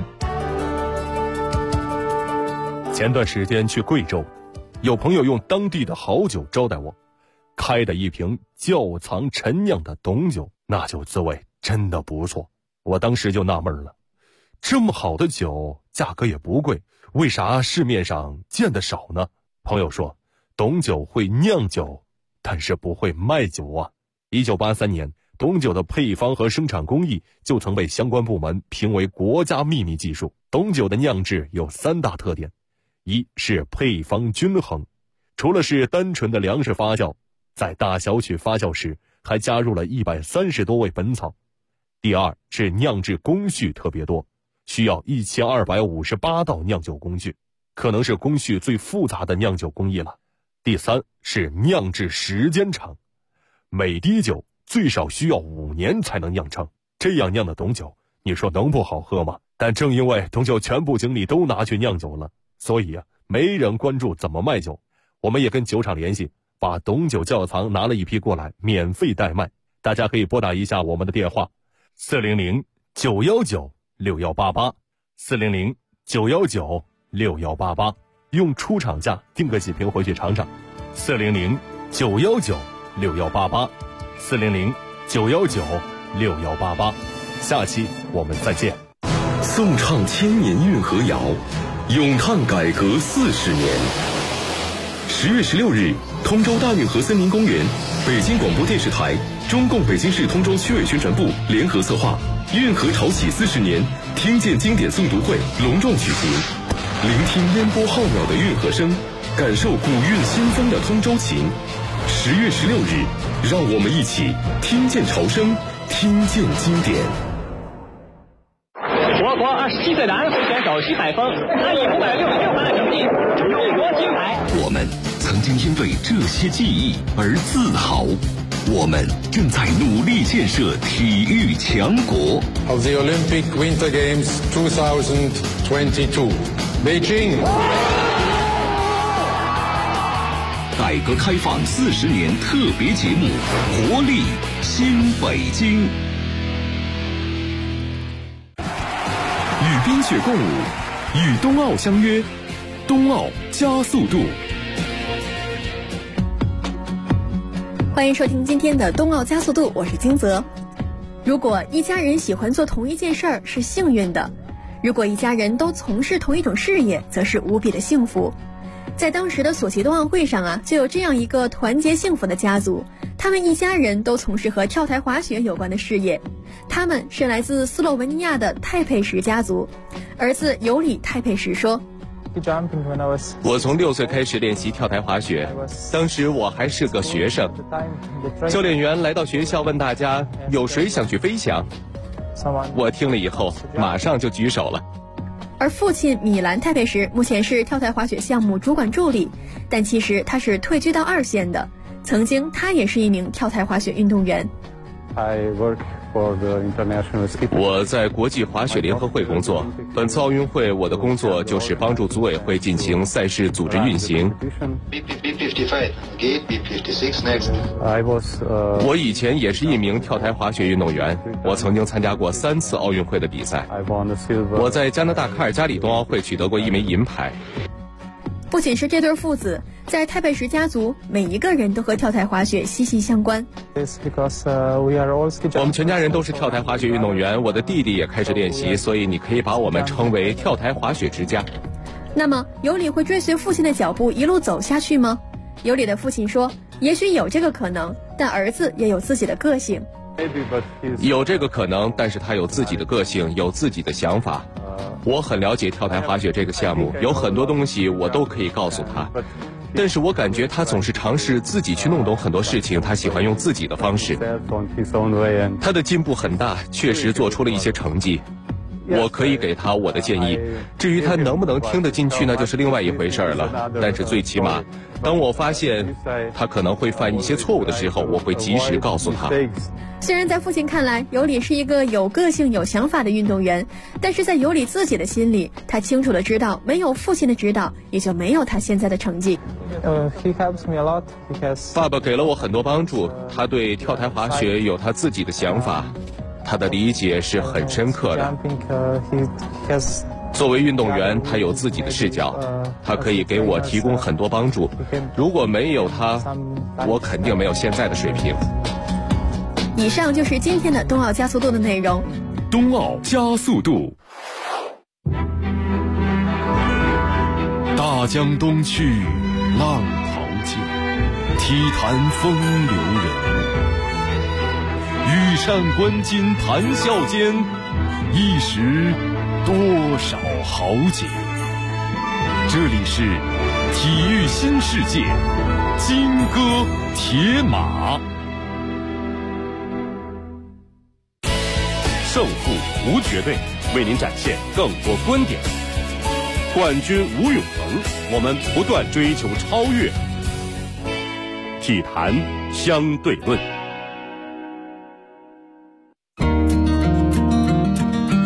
前段时间去贵州，有朋友用当地的好酒招待我，开的一瓶窖藏陈酿的董酒，那酒滋味真的不错。我当时就纳闷了，这么好的酒，价格也不贵，为啥市面上见得少呢？朋友说，董酒会酿酒，但是不会卖酒啊。1983年，董酒的配方和生产工艺就曾被相关部门评为国家秘密技术。董酒的酿制有3大特点，一是配方均衡，除了是单纯的粮食发酵，在大小曲发酵时还加入了130多味本草。第二是酿制工序特别多，需要1258道酿酒工序，可能是工序最复杂的酿酒工艺了。第三是酿制时间长，每滴酒最少需要5年才能酿成，这样酿的董酒你说能不好喝吗？但正因为董酒全部精力都拿去酿酒了，所以没人关注怎么卖酒。我们也跟酒厂联系，把董酒窖藏拿了一批过来，免费代卖。大家可以拨打一下我们的电话，400-919-6188，400-919-6188，用出厂价订个几瓶回去尝尝。400-919-6188，400-919-6188。下期我们再见。 颂唱千年运河谣，咏叹改革40年。10月16日，通州大运河森林公园，北京广播电视台、中共北京市通州区委宣传部联合策划运河潮起40年听见经典诵读会隆重举行，聆听烟波浩渺的运河声，感受古韵新风的通州情。10月16日，让我们一起听见潮声，听见经典。 我国27岁的安徽选手徐海峰，他以566分的成绩中国金牌。 我们曾经因为这些记忆而自豪，我们正在努力建设体育强国。 Of the Olympic Winter Games 2022, Beijing。 改革开放40年特别节目，活力新北京。与冰雪共舞，与冬奥相约，冬奥加速度。 欢迎收听今天的冬奥加速度，我是金泽。如果一家人喜欢做同一件事儿是幸运的，如果一家人都从事同一种事业，则是无比的幸福。在当时的索契冬奥会上啊，就有这样一个团结幸福的家族，他们一家人都从事和跳台滑雪有关的事业。他们是来自斯洛文尼亚的泰佩什家族。儿子尤里泰佩什说， 我从6岁开始练习跳台滑雪，当时我还是个学生。教练员来到学校问大家有谁想去飞翔，我听了以后马上就举手了。 而父亲米兰泰佩什目前是跳台滑雪项目主管助理，但其实他是退居到2线的，曾经他也是一名跳台滑雪运动员。 我在国际滑雪联合会工作，本次奥运会我的工作就是帮助组委会进行赛事组织运行。我以前也是一名跳台滑雪运动员，我曾经参加过3次奥运会的比赛。我在加拿大卡尔加里冬奥会取得过1枚银牌。 不仅是这对父子，在泰佩什家族，每一个人都和跳台滑雪息息相关。 我们全家人都是跳台滑雪运动员，我的弟弟也开始练习，所以你可以把我们称为跳台滑雪之家。 那么，尤里会追随父亲的脚步一路走下去吗？尤里的父亲说，也许有这个可能，但儿子也有自己的个性。 有这个可能，但是他有自己的个性，有自己的想法。我很了解跳台滑雪这个项目，有很多东西我都可以告诉他，但是我感觉他总是尝试自己去弄懂很多事情，他喜欢用自己的方式。他的进步很大，确实做出了一些成绩。我可以给他我的建议，至于他能不能听得进去，那就是另外一回事了。但是最起码，当我发现他可能会犯一些错误的时候，我会及时告诉他。 虽然在父亲看来，尤里是一个有个性、有想法的运动员，但是在尤里自己的心里，他清楚地知道，没有父亲的指导，也就没有他现在的成绩。 爸爸给了我很多帮助，他对跳台滑雪有他自己的想法，他的理解是很深刻的。作为运动员，他有自己的视角，他可以给我提供很多帮助。如果没有他，我肯定没有现在的水平。 以上就是今天的冬奥加速度的内容。 冬奥加速度。大江东去，浪淘尽，体坛风流人物。羽扇纶巾谈笑间，一时多少豪杰。这里是体育新世界，金戈铁马。胜负无绝对，为您展现更多观点。冠军无永恒，我们不断追求超越。体坛相对论。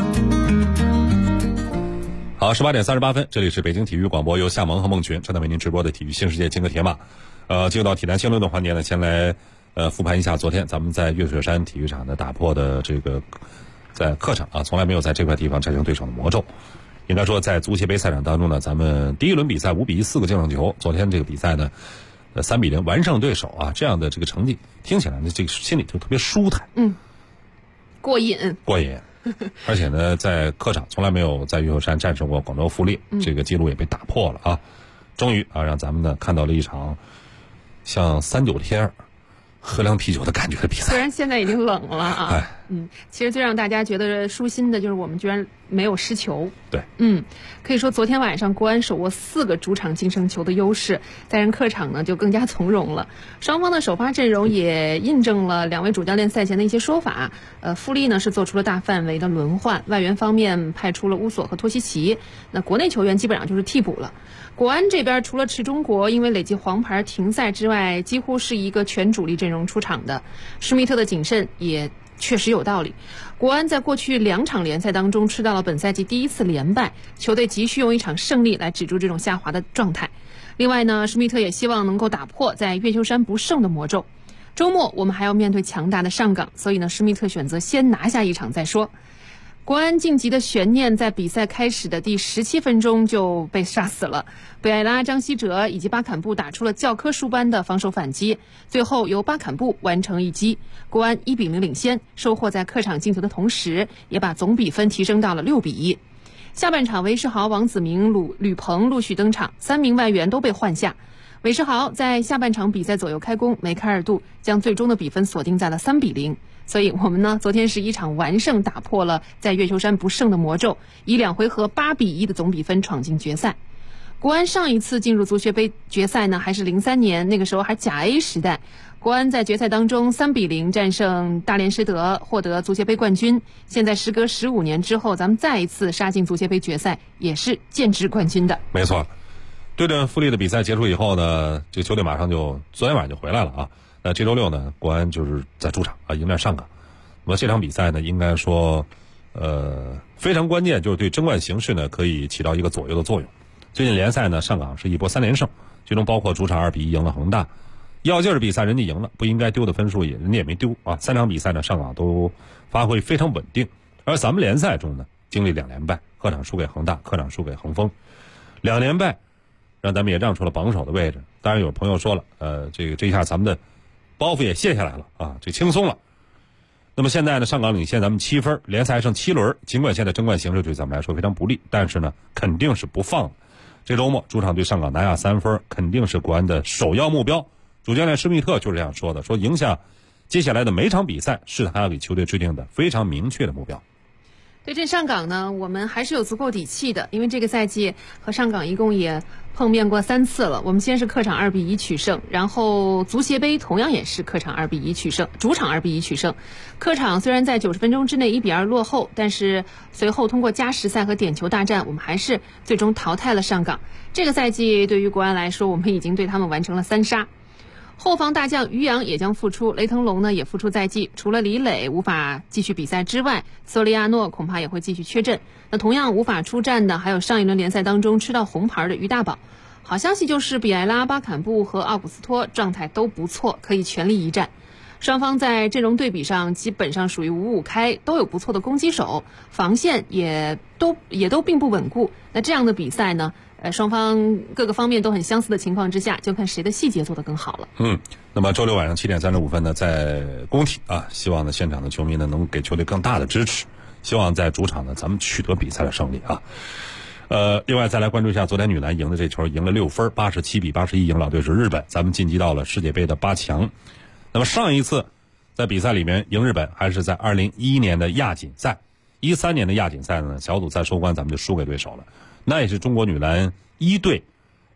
好，18:38，这里是北京体育广播，由夏萌和孟群正在为您直播的体育新世界金戈铁马。进入到体坛新论的环节呢，先来复盘一下昨天咱们在越雪山体育场呢打破的这个在客场啊从来没有在这块地方战胜对手的魔咒。应该说在足协杯赛场当中呢，咱们第一轮比赛5比1，4个净胜球。昨天这个比赛呢，3比0完胜对手啊，这样的这个成绩听起来呢，这个心里就特别舒坦。 过瘾。 而且呢，在客场从来没有在越秀山战胜过广州富力，这个记录也被打破了啊！终于啊，让咱们呢看到了一场像3-9天喝凉啤酒的感觉的比赛。 虽然现在已经冷了啊，其实最让大家觉得舒心的就是我们居然没有失球。 对， 可以说昨天晚上国安手握4个主场净胜球的优势，在人客场呢就更加从容了。双方的首发阵容也印证了2位主教练赛前的一些说法。富力呢是做出了大范围的轮换，外援方面派出了乌索和托西奇，那国内球员基本上就是替补了。国安这边除了池中国因为累计黄牌停赛之外，几乎是一个全主力阵容出场的。施密特的谨慎也确实有道理。国安在过去2场联赛当中吃到了本赛季第1次连败，球队急需用一场胜利来止住这种下滑的状态。另外呢，施密特也希望能够打破在越秀山不胜的魔咒。周末我们还要面对强大的上港，所以呢，施密特选择先拿下一场再说。国安晋级的悬念在比赛开始的第17分钟就被杀死了，贝艾拉、张稀哲以及巴坎布打出了教科书般的防守反击，最后由巴坎布完成一击，国安1比0领先，收获在客场进球的同时，也把总比分提升到了6比1。下半场，韦世豪、王子明、吕鹏陆续登场，3名外援都被换下。韦世豪在下半场比赛左右开弓，梅开2度，将最终的比分锁定在了3比0。所以我们呢，昨天是一场完胜打破了在越秀山不胜的魔咒，以2回合8比1的总比分闯进决赛。国安上一次进入足协杯决赛呢，还是03年，那个时候还甲 A 时代。国安在决赛当中3比0战胜大连实德，获得足协杯冠军。现在时隔15年之后，咱们再一次杀进足协杯决赛，也是剑指冠军的。 没错。对阵富力的比赛结束以后呢，这个球队马上就昨天晚上就回来了啊。那这周6呢，国安就是在主场啊迎战上港。那么这场比赛呢，应该说非常关键，就是对争冠形势呢可以起到一个左右的作用。最近联赛呢，上港是一波3连胜，其中包括主场2比1赢了恒大。要劲儿的比赛人家赢了，不应该丢的分数人家也没丢啊。3场比赛呢，上港都发挥非常稳定。而咱们联赛中呢，经历2连败，客场输给恒大，客场输给恒丰，2连败让咱们也让出了榜首的位置。当然有朋友说了，这一下咱们的包袱也卸下来了啊，这轻松了。那么现在呢，上港领先咱们7分，联赛还剩7轮。尽管现在争冠形势对咱们来说非常不利，但是呢，肯定是不放的。这周末主场对上港拿下3分，肯定是国安的首要目标。主教练施密特就是这样说的，说影响接下来的每场比赛是他要给球队制定的非常明确的目标。 对阵上港呢，我们还是有足够底气的，因为这个赛季和上港一共也碰面过3次了。我们先是客场2比1取胜，然后足协杯同样也是客场2比1取胜，主场2比1取胜。客场虽然在90分钟之内1比2落后，但是随后通过加时赛和点球大战，我们还是最终淘汰了上港。这个赛季对于国安来说，我们已经对他们完成了3杀。后防大将于洋也将复出，雷腾龙呢也复出在即。除了李磊无法继续比赛之外，索利亚诺恐怕也会继续缺阵。那同样无法出战的还有上一轮联赛当中吃到红牌的于大宝。好消息就是比埃拉、巴坎布和奥古斯托状态都不错，可以全力一战。双方在阵容对比上基本上属于5-5开，都有不错的攻击手，防线也都并不稳固。那这样的比赛呢，双方各个方面都很相似的情况之下，就看谁的细节做得更好了。 那么周6晚上7点35分呢，在工体啊，希望呢现场的球迷呢能给球队更大的支持，希望在主场呢咱们取得比赛的胜利啊。另外再来关注一下昨天女篮赢的这球，赢了6分，87比81赢老对手日本，咱们晋级到了世界杯的8强。那么上一次在比赛里面赢日本还是在2011年的亚锦赛，13年的亚锦赛呢小组赛收官咱们就输给对手了，那也是中国女篮一队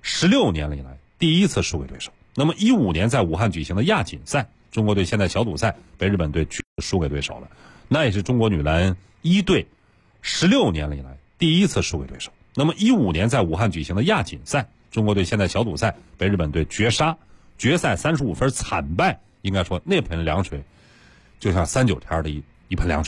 16年以来第一次输给对手。那么15年在武汉举行的亚锦赛，中国队现在小组赛被日本队输给对手了，那也是中国女篮一队16年以来第一次输给对手。那么15年在武汉举行的亚锦赛，中国队现在小组赛被日本队绝杀，决赛35分惨败，应该说那盆凉水就像3-9天的一盆凉水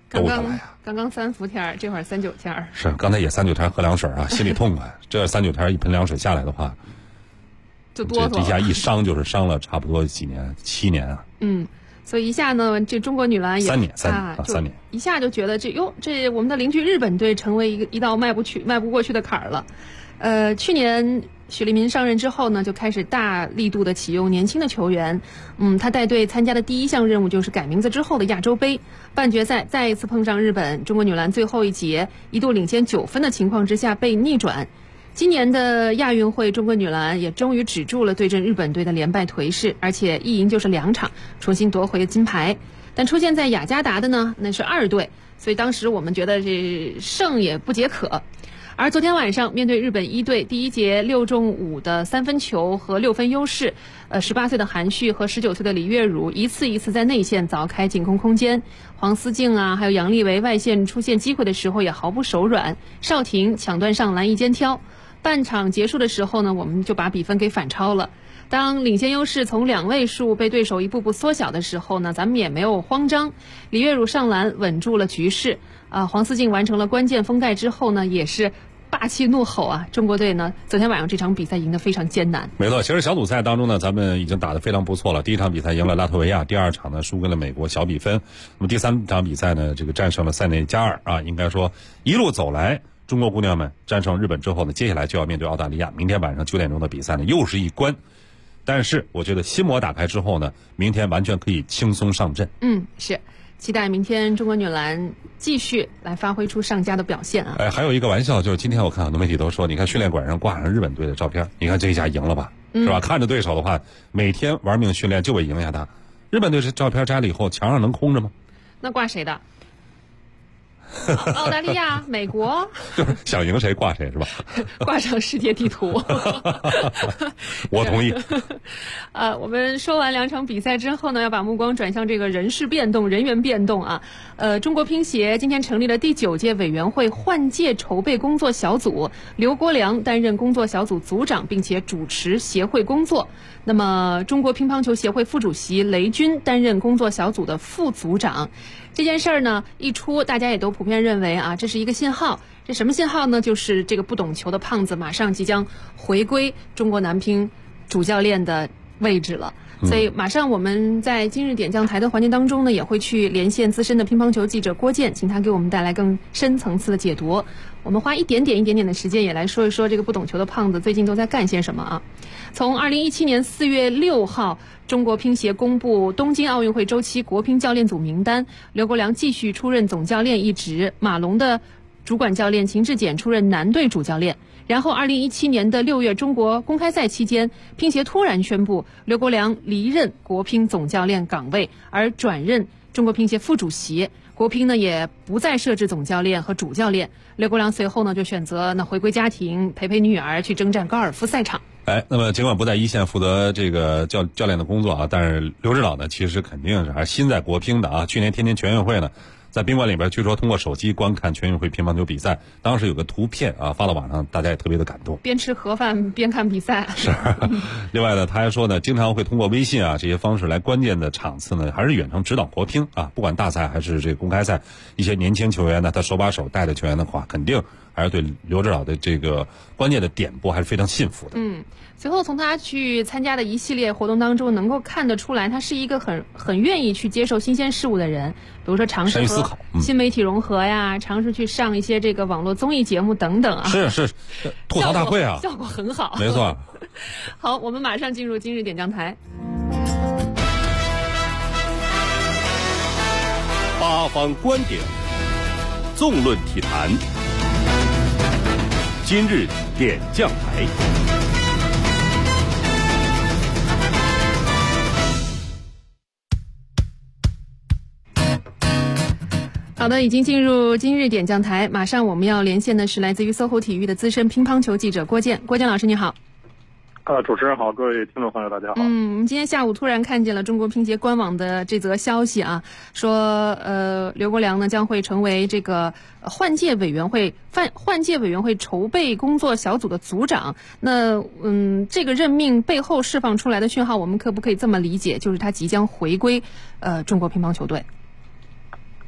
兜下来呀。 刚刚3伏天，这会儿39天。 是，刚才也39天喝凉水啊，心里痛快。这39天一盆凉水下来的话， 就哆嗦。 这下一伤就是伤了差不多几年，7年啊。 所以一下呢，这中国女篮也 3年， 一下就觉得这我们的邻居日本队成为一道迈不过去的坎儿了。去年许利民上任之后呢，就开始大力度的启用年轻的球员。他带队参加的第一项任务就是改名字之后的亚洲杯半决赛，再一次碰上日本，中国女篮最后一节一度领先9分的情况之下被逆转。今年的亚运会，中国女篮也终于止住了对阵日本队的连败颓势，而且一赢就是2场，重新夺回金牌。但出现在雅加达的呢，那是2队，所以当时我们觉得这胜也不解渴。而昨天晚上面对日本1队，第一节6中5的3分球和6分优势，18岁的韩旭和19岁的李月汝一次一次在内线凿开进攻空间，黄思静啊，还有杨丽维外线出现机会的时候也毫不手软，邵婷抢断上篮一肩挑。半场结束的时候呢，我们就把比分给反超了。当领先优势从2位数被对手一步步缩小的时候呢，咱们也没有慌张。李月汝上篮稳住了局势，黄思静完成了关键封盖之后呢，也是霸气怒吼啊！中国队呢，昨天晚上这场比赛赢得非常艰难。 没错，其实小组赛当中呢，咱们已经打得非常不错了。第一场比赛赢了拉脱维亚，第2场呢输给了美国，小比分。那么第3场比赛呢，这个战胜了塞内加尔啊，应该说一路走来。中国姑娘们战胜日本之后呢，接下来就要面对澳大利亚。明天晚上9点钟的比赛呢，又是一关。但是我觉得心魔打开之后呢，明天完全可以轻松上阵。 是，期待明天中国女篮继续来发挥出上佳的表现啊！ 还有一个玩笑，就是今天我看很多媒体都说，你看训练馆上挂上日本队的照片，你看这一下赢了吧，是吧？看着对手的话，每天玩命训练就为赢下他。日本队这照片摘了以后，墙上能空着吗？ 那挂谁的？澳大利亚、美国， 就是想赢谁挂谁是吧？ 挂上世界地图。 我同意。 我们说完2场比赛之后呢，要把目光转向这个人事变动、人员变动啊。中国乒协今天成立了第9届委员会换届筹备工作小组，刘国梁担任工作小组组长，并且主持协会工作。那么，中国乒乓球协会副主席雷军担任工作小组的副组长。这件事儿呢一出，大家也都普遍认为啊，这是一个信号。这什么信号呢？就是这个不懂球的胖子马上即将回归中国男乒主教练的位置了。所以马上我们在今日点将台的环节当中呢，也会去连线资深的乒乓球记者郭健，请他给我们带来更深层次的解读。我们花一点点的时间，也来说一说这个不懂球的胖子最近都在干些什么啊。从2017年4月6号，中国乒协公布东京奥运会周期国乒教练组名单，刘国梁继续出任总教练一职，马龙的主管教练秦志简出任男队主教练。然后2017年的6月中国公开赛期间，乒协突然宣布刘国梁离任国乒总教练岗位，而转任中国乒协副主席。国乒呢也不再设置总教练和主教练，刘国梁随后呢就选择回归家庭，陪女儿去征战高尔夫赛场。 那么尽管不在一线负责这个教练的工作啊，但是刘指导呢其实肯定是还是心在国乒的啊。去年天津全运会呢，在宾馆里边据说通过手机观看全运会乒乓球比赛，当时有个图片啊发到网上，大家也特别的感动， 边吃盒饭边看比赛。 是。另外呢，他还说呢，经常会通过微信啊这些方式来关键的场次呢，还是远程指导国乒啊，不管大赛还是这个公开赛，一些年轻球员呢，他手把手带着球员的话，肯定还是对刘指导的这个关键的点拨还是非常信服的。 随后从他去参加的一系列活动当中，能够看得出来，他是一个很愿意去接受新鲜事物的人。比如说尝试和新媒体融合呀，尝试去上一些这个网络综艺节目等等啊。 是吐槽大会啊， 效果很好。 没错。 好，我们马上进入今日点将台。 八方观点，纵论体坛。今日点将台。 好的，已经进入今日点将台，马上我们要连线的是来自于SOHO体育的资深乒乓球记者郭健。郭健老师你好。 主持人好，各位听众朋友大家好。 我们今天下午突然看见了中国乒协官网的这则消息啊，说刘国梁呢将会成为这个换届委员会筹备工作小组的组长。那这个任命背后释放出来的讯号，我们可不可以这么理解，就是他即将回归中国乒乓球队？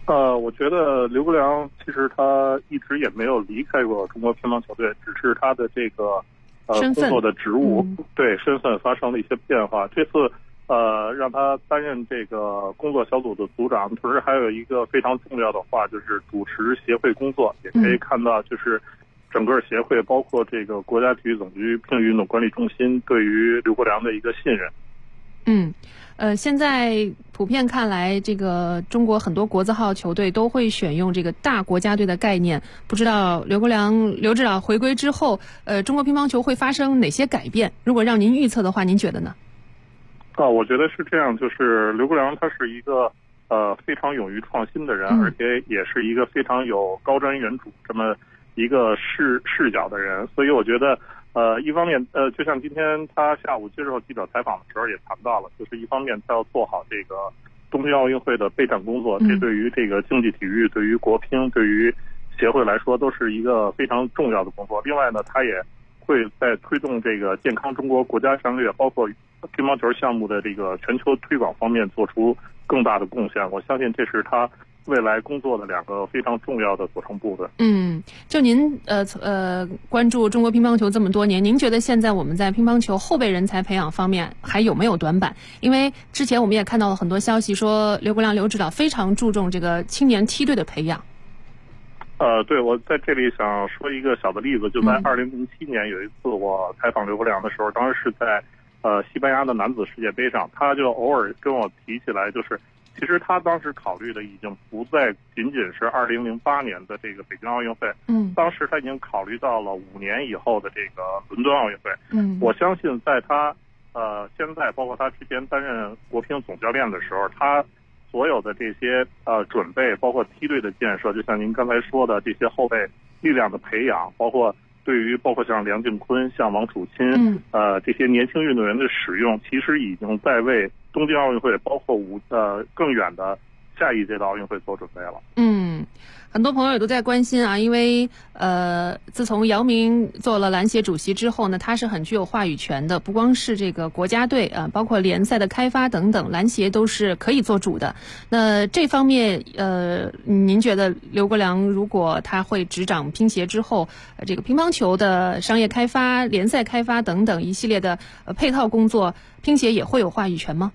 我觉得刘国梁其实他一直也没有离开过中国乒乓球队，只是他的这个工作的职务对身份发生了一些变化。这次让他担任这个工作小组的组长，同时还有一个非常重要的话，就是主持协会工作。也可以看到，就是整个协会，包括这个国家体育总局乒运运动管理中心对于刘国梁的一个信任。 现在普遍看来，这个中国很多国字号球队都会选用这个大国家队的概念。不知道刘指导回归之后，中国乒乓球会发生哪些改变？如果让您预测的话，您觉得呢？ 我觉得是这样，就是刘国梁他是一个非常勇于创新的人，而且也是一个非常有高瞻远瞩这么一个视角的人，所以我觉得一方面就像今天他下午接受记者采访的时候也谈到了，就是一方面他要做好这个东京奥运会的备战工作，这对于这个竞技体育、对于国乒、对于协会来说都是一个非常重要的工作。另外呢，他也会在推动这个健康中国国家战略，包括乒乓球项目的这个全球推广方面做出更大的贡献。我相信这是他未来工作的两个非常重要的组成部分。 就您关注中国乒乓球这么多年，您觉得现在我们在乒乓球后备人才培养方面还有没有短板？因为之前我们也看到了很多消息说刘国梁刘指导非常注重这个青年梯队的培养。 对，我在这里想说一个小的例子，就在2007年有一次我采访刘国梁的时候，当时是在西班牙的男子世界杯上，他就偶尔跟我提起来，就是其实他当时考虑的已经不再仅仅是2008年的这个北京奥运会，当时他已经考虑到了5年以后的这个伦敦奥运会。我相信在他现在包括他之前担任国乒总教练的时候，他所有的这些准备，包括梯队的建设，就像您刚才说的这些后备力量的培养，包括像梁靖昆、像王楚钦这些年轻运动员的使用，其实已经在为东京奥运会包括更远的下一届的奥运会做准备了。 很多朋友也都在关心啊，因为自从姚明做了篮协主席之后呢，他是很具有话语权的，不光是这个国家队包括联赛的开发等等，篮协都是可以做主的。那这方面您觉得刘国梁如果他会执掌乒协之后，这个乒乓球的商业开发、联赛开发等等一系列的配套工作，乒协也会有话语权吗？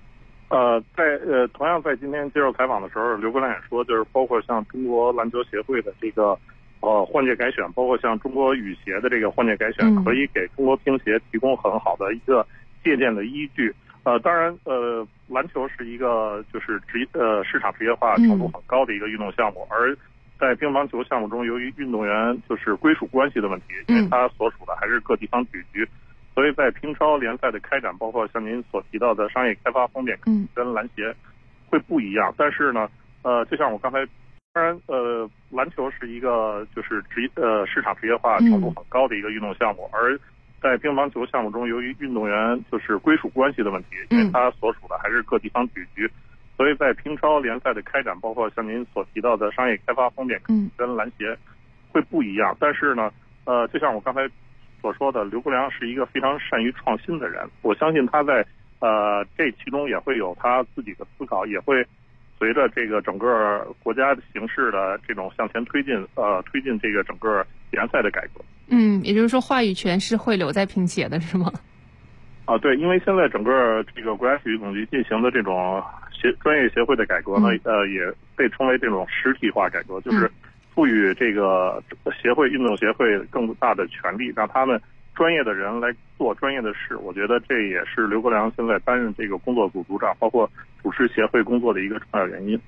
同样在今天接受采访的时候，刘国梁也说，就是包括像中国篮球协会的这个换届改选，包括像中国羽协的这个换届改选，可以给中国乒协提供很好的一个借鉴的依据。当然篮球是一个就是市场职业化程度很高的一个运动项目，而在乒乓球项目中，由于运动员就是归属关系的问题，因为他所属的还是各地方体育局。所以在乒超联赛的开展，包括像您所提到的商业开发方面，跟篮协会不一样。但是呢，就像我刚才，当然，篮球是一个就是市场职业化程度很高的一个运动项目，而在乒乓球项目中，由于运动员就是归属关系的问题，因为他所属的还是各地方体育局，所以在乒超联赛的开展，包括像您所提到的商业开发方面，跟篮协会不一样。但是呢，就像我刚才所说的，刘国梁是一个非常善于创新的人，我相信他在这其中也会有他自己的思考，也会随着这个整个国家形势的这种向前推进这个整个联赛的改革。 也就是说话语权是会留在乒协的，是吗？ 对，因为现在整个这个国家体育总局进行的这种专业协会的改革呢，也被称为这种实体化改革，就是赋予这个运动协会更大的权利，让他们专业的人来做专业的事。我觉得这也是刘国梁现在担任这个工作组组长，包括主持协会工作的一个重要原因。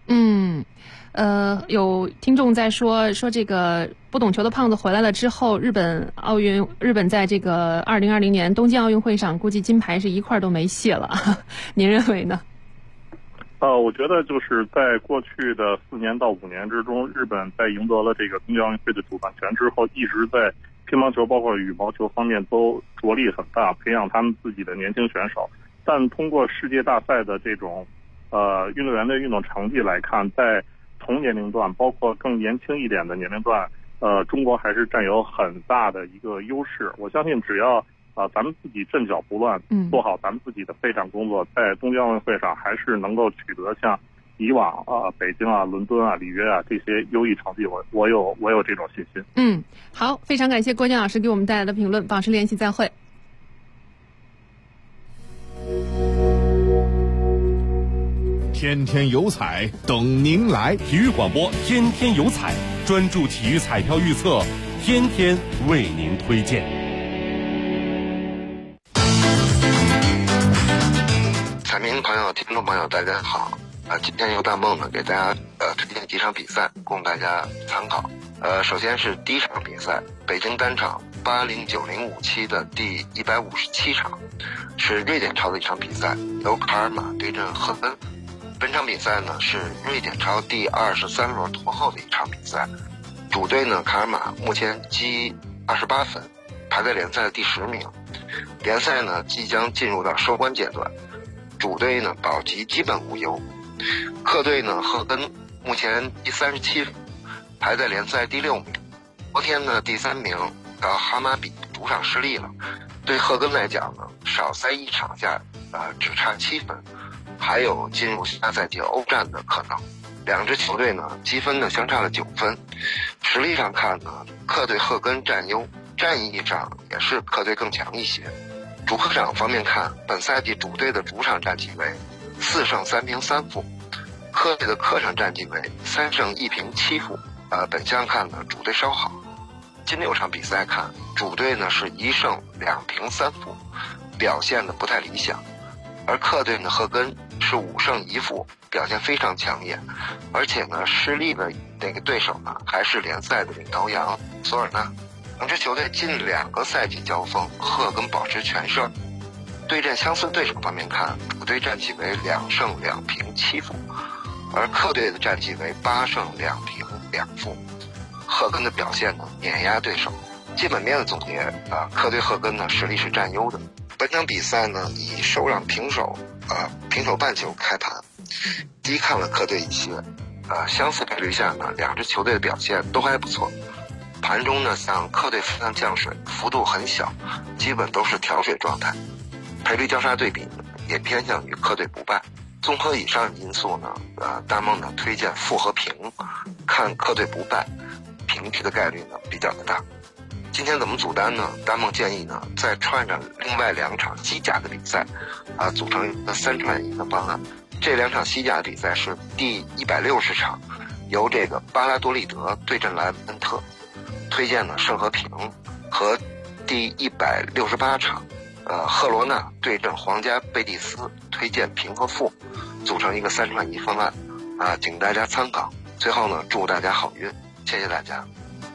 有听众在说这个不懂球的胖子回来了之后，日本在这个2020年东京奥运会上估计金牌是一块都没戏了，您认为呢？ 我觉得就是在过去的4年到5年之中，日本在赢得了这个东京奥运会的主办权之后，一直在乒乓球包括羽毛球方面都着力很大，培养他们自己的年轻选手。但通过世界大赛的这种运动员的运动成绩来看，在同年龄段包括更年轻一点的年龄段，中国还是占有很大的一个优势。我相信只要咱们自己阵脚不乱，做好咱们自己的备战工作，在东京奥运会上还是能够取得像以往北京啊、伦敦啊、里约啊这些优异成绩，我有这种信心。 好，非常感谢郭健老师给我们带来的评论，保持联系，再会。 天天有彩等您来， 体育广播天天有彩，专注体育彩票预测，天天为您推荐。 彩民朋友、听众朋友，大家好。今天由大梦呢给大家推荐几场比赛供大家参考。首先是第一场比赛，北京单场809057期的第157场，是瑞典超的一场比赛，由卡尔马对阵赫根。本场比赛呢是瑞典超第23轮拖后的一场比赛，主队呢卡尔马目前积28分，排在联赛的第10名。联赛呢即将进入到收官阶段，主队呢保级基本无忧。客队呢赫根目前第37分，排在联赛第6名。昨天呢第3名到哈马比主场失利了，对赫根来讲呢少赛一场下只差7分，还有进入下赛季欧战的可能。两支球队呢积分呢相差了9分。实力上看呢，客队赫根占优，战役上也是客队更强一些。主客场方面看，本赛季主队的主场战绩为4胜3平3负，客队的客场战绩为3胜1平7负。本项看呢，主队稍好。近6场比赛看，主队呢是1胜2平3负，表现的不太理想。而客队呢赫根是5胜1负，表现非常抢眼，而且呢失利的那个对手呢还是联赛的领头羊索尔纳。两支球队近2个赛季交锋，赫根保持全胜。对阵相似对手方面看，主队战绩为2胜2平7负，而客队的战绩为8胜2平2负。赫根的表现呢碾压对手。基本面的总结客队赫根呢实力是占优的。本场比赛呢以首让平手半球开盘，低看了客队一些。相似赔率下呢，两支球队的表现都还不错。盘中呢向客队分散降水幅度很小，基本都是调水状态。赔率交叉对比呢也偏向于客队不败。综合以上因素呢，大梦呢推荐负和平，看客队不败，平局的概率呢比较的大。今天怎么组单呢？大梦建议呢再串上另外2场西甲的比赛，组成一个3串1的方案。这2场西甲的比赛是第160场，由这个巴拉多利德对阵莱文特，推荐呢胜和平，和第168场，赫罗纳对阵皇家贝蒂斯，推荐平和负，组成一个3串1方案，请大家参考。最后呢，祝大家好运，谢谢大家。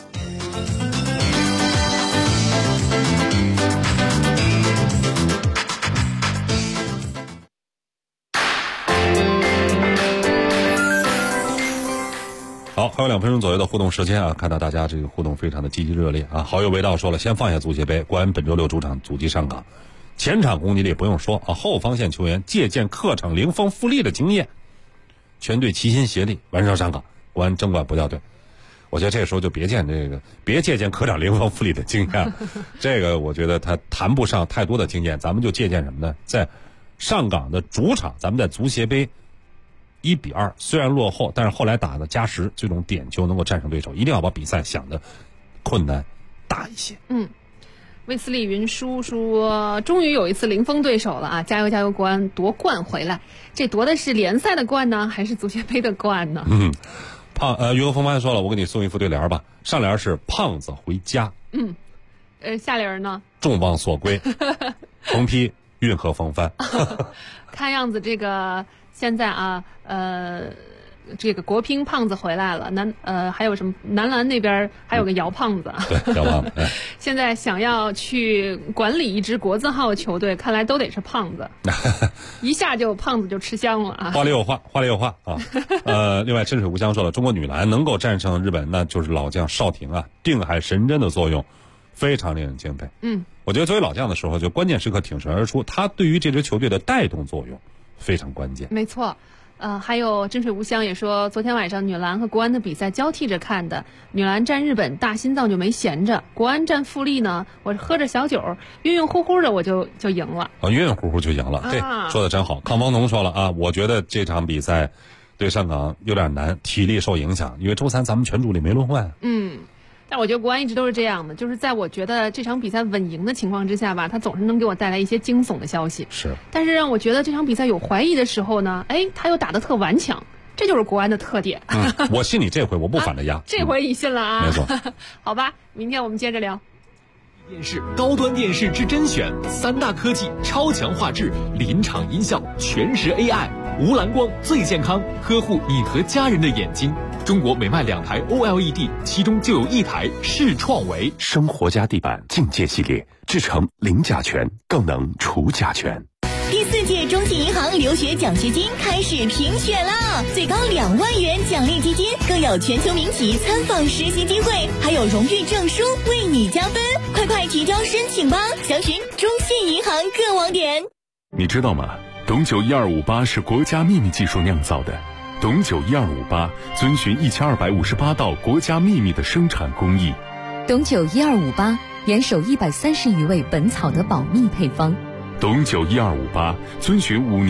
好，还有2分钟左右的互动时间啊，看到大家这个互动非常的积极热烈啊。好友味道说了，先放下足协杯，国安本周6主场阻击上港，前场攻击力不用说啊，后防线球员借鉴客场零封复利的经验，全队齐心协力完胜上港，国安争冠不掉队。我觉得这时候就别借鉴客场零封复利的经验，这个我觉得他谈不上太多的经验，咱们就借鉴什么呢？在上港的主场，咱们在足协杯1-2，虽然落后，但是后来打的加时，这种点球能够战胜对手，一定要把比赛想的困难大一些。 卫斯理云舒说，终于有一次零封对手了啊！加油加油，国安夺冠回来。这夺的是联赛的冠呢，还是足协杯的冠呢？ 于和风帆说了，我给你送一副对联吧，上联是胖子回家， 下联呢？ 众望所归，横批运河风帆。 看样子这个现在这个国乒胖子回来了，还有什么男篮那边还有个姚胖子， 对，姚胖子。 现在想要去管理一支国字号球队，看来都得是胖子，一下就胖子就吃香了啊！ 话里有话啊！另外真水无香说了，中国女篮能够战胜日本，那就是老将邵婷啊，定海神针的作用非常令人敬佩。我觉得作为老将的时候，就关键时刻挺身而出，他对于这支球队的带动作用非常关键。 没错。还有真水无香也说，昨天晚上女篮和国安的比赛交替着看的，女篮战日本大心脏就没闲着，国安战富力呢，我喝着小酒晕晕乎乎的我就赢了晕晕乎乎就赢了，这说的真好。康方农说了啊，我觉得这场比赛对上港有点难，体力受影响，因为周三咱们全主力没轮换。 但我觉得国安一直都是这样的，就是在我觉得这场比赛稳赢的情况之下吧，他总是能给我带来一些惊悚的消息。 是。 但是让我觉得这场比赛有怀疑的时候呢，他又打得特顽强，这就是国安的特点。 我信你这回，我不反着压。 这回你信了啊？ 没错。 好吧，明天我们接着聊。 电视高端电视之甄选，3大科技，超强画质，临场音效，全时 AI， 无蓝光最健康，呵护你和家人的眼睛。中国每卖2台 OLED， 其中就有1台是创维生活家地板境界系列，制成零甲醛，更能除甲醛。 第4届中信银行留学奖学金开始评选了，最高2万元奖励基金，更有全球民企参访实习机会，还有荣誉证书为你加分，快提交申请吧！详询中信银行各网点。 你知道吗？董酒1258是国家秘密技术酿造的，董酒1258遵循1258道国家秘密的生产工艺。 董酒1258严守130余位本草的保密配方。 董酒1258遵循5年